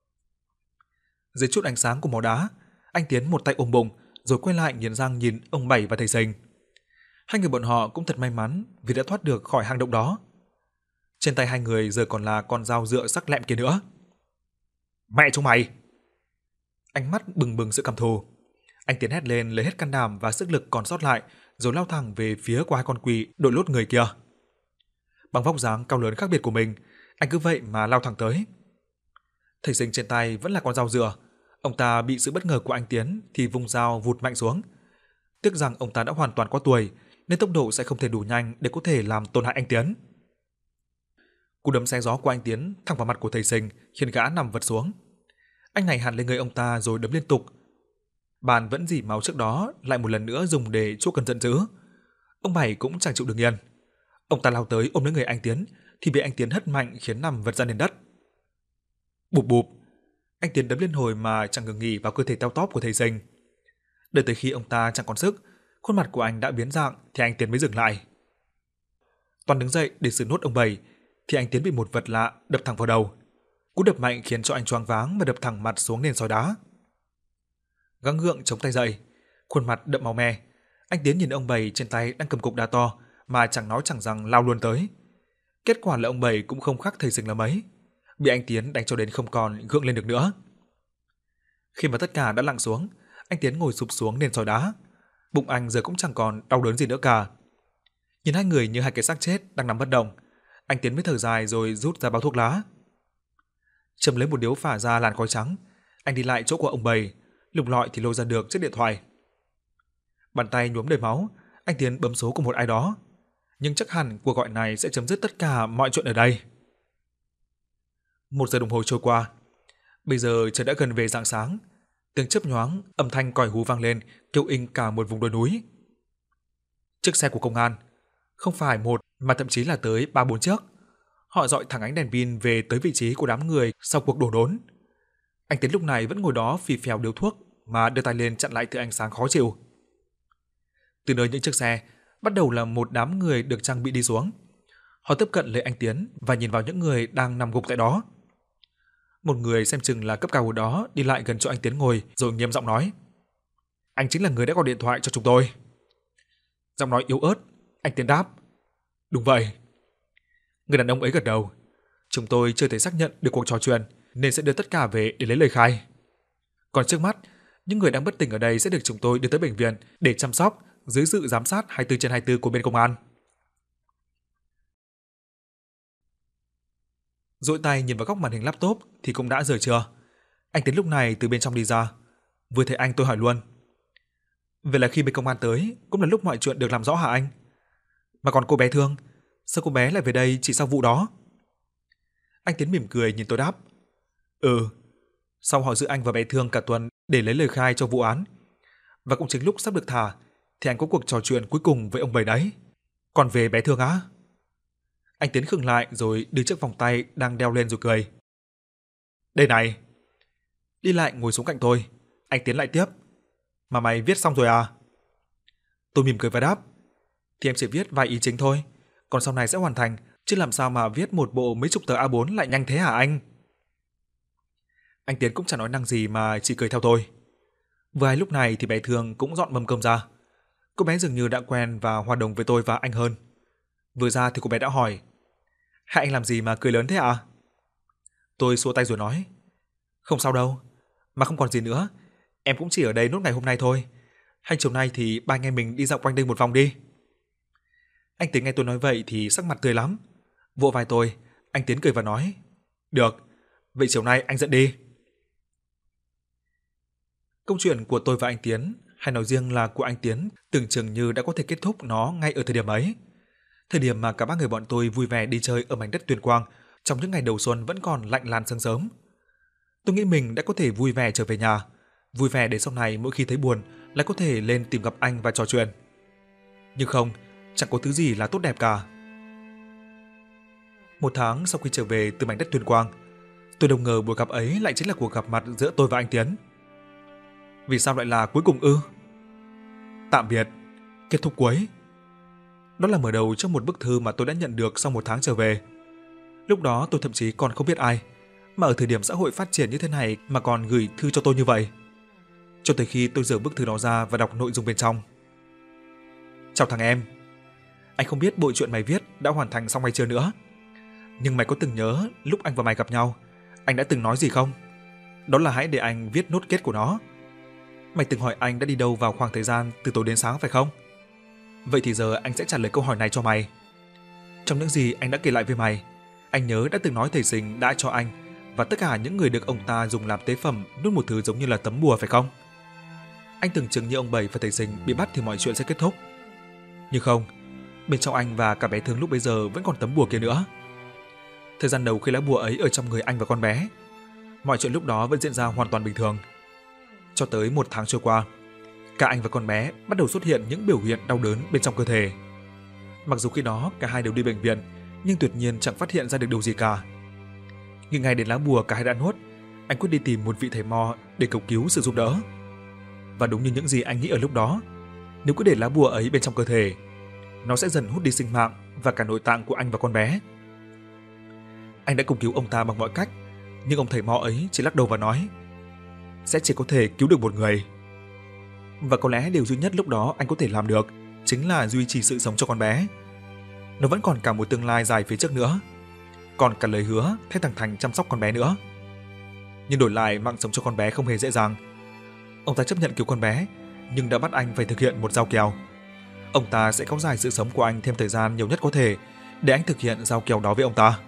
Dưới chút ánh sáng của màu đá, anh Tiến một tay ôm bụng rồi quay lại nghiến răng nhìn ông Bảy và thầy Sinh. Hai người bọn họ cũng thật may mắn vì đã thoát được khỏi hang động đó. Trên tay hai người giờ còn là con dao dựa sắc lẹm kia nữa. Mẹ chúng mày! Ánh mắt bừng bừng sự căm thù. Anh Tiến hét lên lấy hết can đảm và sức lực còn sót lại, rồi lao thẳng về phía của hai con quỷ đội lốt người kia. Bằng vóc dáng cao lớn khác biệt của mình, anh cứ vậy mà lao thẳng tới. Thầy Sinh trên tay vẫn là con dao dựa, ông ta bị sự bất ngờ của anh Tiến thì vung dao vụt mạnh xuống. Tiếc rằng ông ta đã hoàn toàn quá tuổi, nên tốc độ sẽ không thể đủ nhanh để có thể làm tổn hại anh Tiến. Cú đấm xé gió của anh Tiến thẳng vào mặt của thầy Sinh khiến gã nằm vật xuống. Anh này hằn lên người ông ta rồi đấm liên tục. Bàn vẫn dỉ máu trước đó lại một lần nữa dùng để chuốc cơn giận dữ. Ông Bảy cũng chẳng chịu được yên. Ông ta lao tới ôm lấy người anh Tiến thì bị anh Tiến hất mạnh khiến nằm vật ra nền đất. Bụp bụp, anh Tiến đấm liên hồi mà chẳng ngừng nghỉ vào cơ thể teo tóp của thầy Sinh. Đợi tới khi ông ta chẳng còn sức, khuôn mặt của anh đã biến dạng thì anh Tiến mới dừng lại. Toàn đứng dậy để xử nốt ông Bảy thì anh Tiến bị một vật lạ đập thẳng vào đầu. Cú đập mạnh khiến cho anh choáng váng và đập thẳng mặt xuống nền sỏi đá. Gắng gượng chống tay dậy, khuôn mặt đậm máu me, anh Tiến nhìn ông Bảy trên tay đang cầm cục đá to mà chẳng nói chẳng rằng lao luôn tới. Kết quả là ông Bảy cũng không khác thầy Sinh là mấy, bị anh Tiến đánh cho đến không còn gượng lên được nữa. Khi mà tất cả đã lặng xuống, anh Tiến ngồi sụp xuống nền sỏi đá, bụng anh giờ cũng chẳng còn đau đớn gì nữa cả. Nhìn hai người như hai cái xác chết đang nằm bất động, anh Tiến mới thở dài rồi rút ra bao thuốc lá. Châm lấy một điếu phả ra làn khói trắng, anh đi lại chỗ của ông Bảy, lục lọi thì lôi ra được chiếc điện thoại. Bàn tay nhuốm đầy máu, anh Tiến bấm số của một ai đó, nhưng chắc hẳn cuộc gọi này sẽ chấm dứt tất cả mọi chuyện ở đây. Một giờ đồng hồ trôi qua, bây giờ trời đã gần về rạng sáng, tiếng chớp nhoáng, âm thanh còi hú vang lên, kêu inh cả một vùng đồi núi. Chiếc xe của công an, không phải một mà thậm chí là tới ba bốn chiếc. Họ dọi thẳng ánh đèn pin về tới vị trí của đám người sau cuộc đổ đốn. Anh Tiến lúc này vẫn ngồi đó phì phèo điếu thuốc mà đưa tay lên chặn lại thứ ánh sáng khó chịu. Từ nơi những chiếc xe, bắt đầu là một đám người được trang bị đi xuống. Họ tiếp cận lấy anh Tiến và nhìn vào những người đang nằm gục tại đó. Một người xem chừng là cấp cao ở đó đi lại gần chỗ anh Tiến ngồi rồi nghiêm giọng nói: "Anh chính là người đã gọi điện thoại cho chúng tôi." Giọng nói yếu ớt, anh Tiến đáp: "Đúng vậy." Người đàn ông ấy gật đầu: "Chúng tôi chưa thể xác nhận được cuộc trò chuyện nên sẽ đưa tất cả về để lấy lời khai. Còn trước mắt, những người đang bất tỉnh ở đây sẽ được chúng tôi đưa tới bệnh viện để chăm sóc dưới sự giám sát hai mươi bốn trên hai mươi bốn của bên công an." Duỗi tay nhìn vào góc màn hình laptop thì cũng đã giờ trưa. Anh Tiến lúc này từ bên trong đi ra. Vừa thấy anh tôi hỏi luôn: "Vậy là khi bên công an tới cũng là lúc mọi chuyện được làm rõ hả anh? Mà còn cô bé Thương, sao cô bé lại về đây chỉ sau vụ đó?" Anh Tiến mỉm cười nhìn tôi đáp: "Ừ, sau họ giữ anh và bé Thương cả tuần để lấy lời khai cho vụ án. Và cũng chính lúc sắp được thả thì anh có cuộc trò chuyện cuối cùng với ông Bảy đấy. Còn về bé Thương á?" Anh Tiến khựng lại rồi đưa chiếc vòng tay đang đeo lên rồi cười: "Đây này." Đi lại ngồi xuống cạnh tôi, anh Tiến lại tiếp: "Mà mày viết xong rồi à?" Tôi mỉm cười và đáp: "Thì em chỉ viết vài ý chính thôi, còn sau này sẽ hoàn thành, chứ làm sao mà viết một bộ mấy chục tờ A bốn lại nhanh thế hả anh?" Anh Tiến cũng chẳng nói năng gì mà chỉ cười theo tôi. Vừa hay lúc này thì bé Thương cũng dọn mâm cơm ra. Cô bé dường như đã quen và hòa đồng với tôi và anh hơn. Vừa ra thì cô bé đã hỏi: "Hai anh làm gì mà cười lớn thế ạ?" Tôi xua tay rồi nói: "Không sao đâu, mà không còn gì nữa, em cũng chỉ ở đây nốt ngày hôm nay thôi. Hay chiều nay thì ba anh em mình đi dạo quanh đây một vòng đi." Anh Tiến nghe tôi nói vậy thì sắc mặt tươi lắm. Vỗ vai tôi, anh Tiến cười và nói: "Được, vậy chiều nay anh dẫn đi." Câu chuyện của tôi và anh Tiến, hay nói riêng là của anh Tiến, tưởng chừng như đã có thể kết thúc nó ngay ở thời điểm ấy. Thời điểm mà cả ba người bọn tôi vui vẻ đi chơi ở mảnh đất Tuyên Quang trong những ngày đầu xuân vẫn còn lạnh làn sương sớm. Tôi nghĩ mình đã có thể vui vẻ trở về nhà, vui vẻ để sau này mỗi khi thấy buồn lại có thể lên tìm gặp anh và trò chuyện. Nhưng không, chẳng có thứ gì là tốt đẹp cả. Một tháng sau khi trở về từ mảnh đất Tuyên Quang, tôi đâu ngờ buổi gặp ấy lại chính là cuộc gặp mặt giữa tôi và anh Tiến. Vì sao lại là cuối cùng ư? Tạm biệt, kết thúc cuối. Đó là mở đầu cho một bức thư mà tôi đã nhận được sau một tháng trở về. Lúc đó tôi thậm chí còn không biết ai, mà ở thời điểm xã hội phát triển như thế này mà còn gửi thư cho tôi như vậy. Cho tới khi tôi giở bức thư đó ra và đọc nội dung bên trong. "Chào thằng em, anh không biết bộ truyện mày viết đã hoàn thành xong hay chưa nữa. Nhưng mày có từng nhớ lúc anh và mày gặp nhau, anh đã từng nói gì không? Đó là hãy để anh viết nốt kết của nó. Mày từng hỏi anh đã đi đâu vào khoảng thời gian từ tối đến sáng phải không? Vậy thì giờ anh sẽ trả lời câu hỏi này cho mày. Trong những gì anh đã kể lại với mày, anh nhớ đã từng nói thầy Sinh đã cho anh và tất cả những người được ông ta dùng làm tế phẩm nuốt một thứ giống như là tấm bùa phải không? Anh tưởng chừng như ông Bảy và thầy Sinh bị bắt thì mọi chuyện sẽ kết thúc. Nhưng không, bên trong anh và cả bé Thương lúc bấy giờ vẫn còn tấm bùa kia nữa. Thời gian đầu khi lá bùa ấy ở trong người anh và con bé, mọi chuyện lúc đó vẫn diễn ra hoàn toàn bình thường. Cho tới một tháng trôi qua, cả anh và con bé bắt đầu xuất hiện những biểu hiện đau đớn bên trong cơ thể. Mặc dù khi đó cả hai đều đi bệnh viện, nhưng tuyệt nhiên chẳng phát hiện ra được điều gì cả. Nhưng ngày đến lá bùa cả hai đã nuốt, anh quyết đi tìm một vị thầy mo để cầu cứu sự giúp đỡ. Và đúng như những gì anh nghĩ ở lúc đó, nếu cứ để lá bùa ấy bên trong cơ thể, nó sẽ dần hút đi sinh mạng và cả nội tạng của anh và con bé. Anh đã cầu cứu ông ta bằng mọi cách, nhưng ông thầy mo ấy chỉ lắc đầu và nói sẽ chỉ có thể cứu được một người. Và có lẽ điều duy nhất lúc đó anh có thể làm được chính là duy trì sự sống cho con bé. Nó vẫn còn cả một tương lai dài phía trước nữa, còn cả lời hứa thay thằng Thành chăm sóc con bé nữa. Nhưng đổi lại mạng sống cho con bé không hề dễ dàng. Ông ta chấp nhận cứu con bé, nhưng đã bắt anh phải thực hiện một giao kèo. Ông ta sẽ kéo dài sự sống của anh thêm thời gian nhiều nhất có thể để anh thực hiện giao kèo đó với ông ta.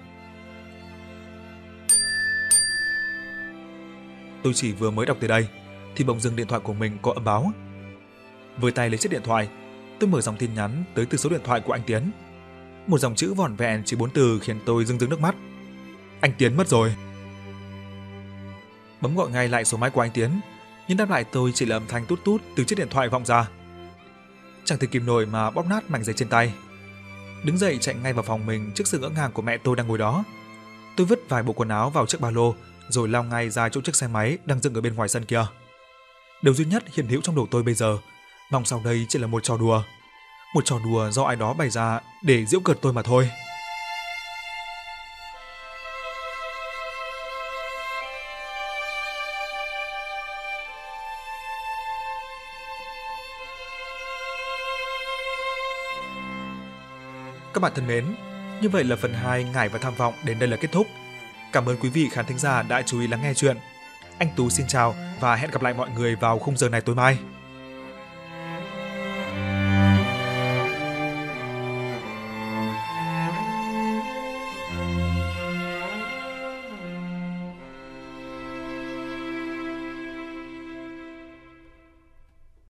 Tôi chỉ vừa mới đọc tới đây thì bỗng dưng điện thoại của mình có âm báo. Với tay lấy chiếc điện thoại, tôi mở dòng tin nhắn tới từ số điện thoại của anh Tiến. Một dòng chữ vỏn vẹn chỉ bốn từ khiến tôi rưng rưng nước mắt. Anh Tiến mất rồi. Bấm gọi ngay lại số máy của anh Tiến, nhưng đáp lại tôi chỉ là âm thanh tút tút từ chiếc điện thoại vọng ra. Chẳng thể kìm nổi mà bóp nát mảnh giấy trên tay. Đứng dậy chạy ngay vào phòng mình trước sự ngỡ ngàng của mẹ tôi đang ngồi đó. Tôi vứt vài bộ quần áo vào chiếc ba lô, rồi lao ngay ra chỗ chiếc xe máy đang dừng ở bên ngoài sân kia. Điều duy nhất hiện hữu trong đầu tôi bây giờ, mong sau đây chỉ là một trò đùa. Một trò đùa do ai đó bày ra để giễu cợt tôi mà thôi. Các bạn thân mến, như vậy là phần hai Ngải và Tham vọng đến đây là kết thúc. Cảm ơn quý vị khán thính giả đã chú ý lắng nghe chuyện. Anh Tú xin chào và hẹn gặp lại mọi người vào khung giờ này tối mai.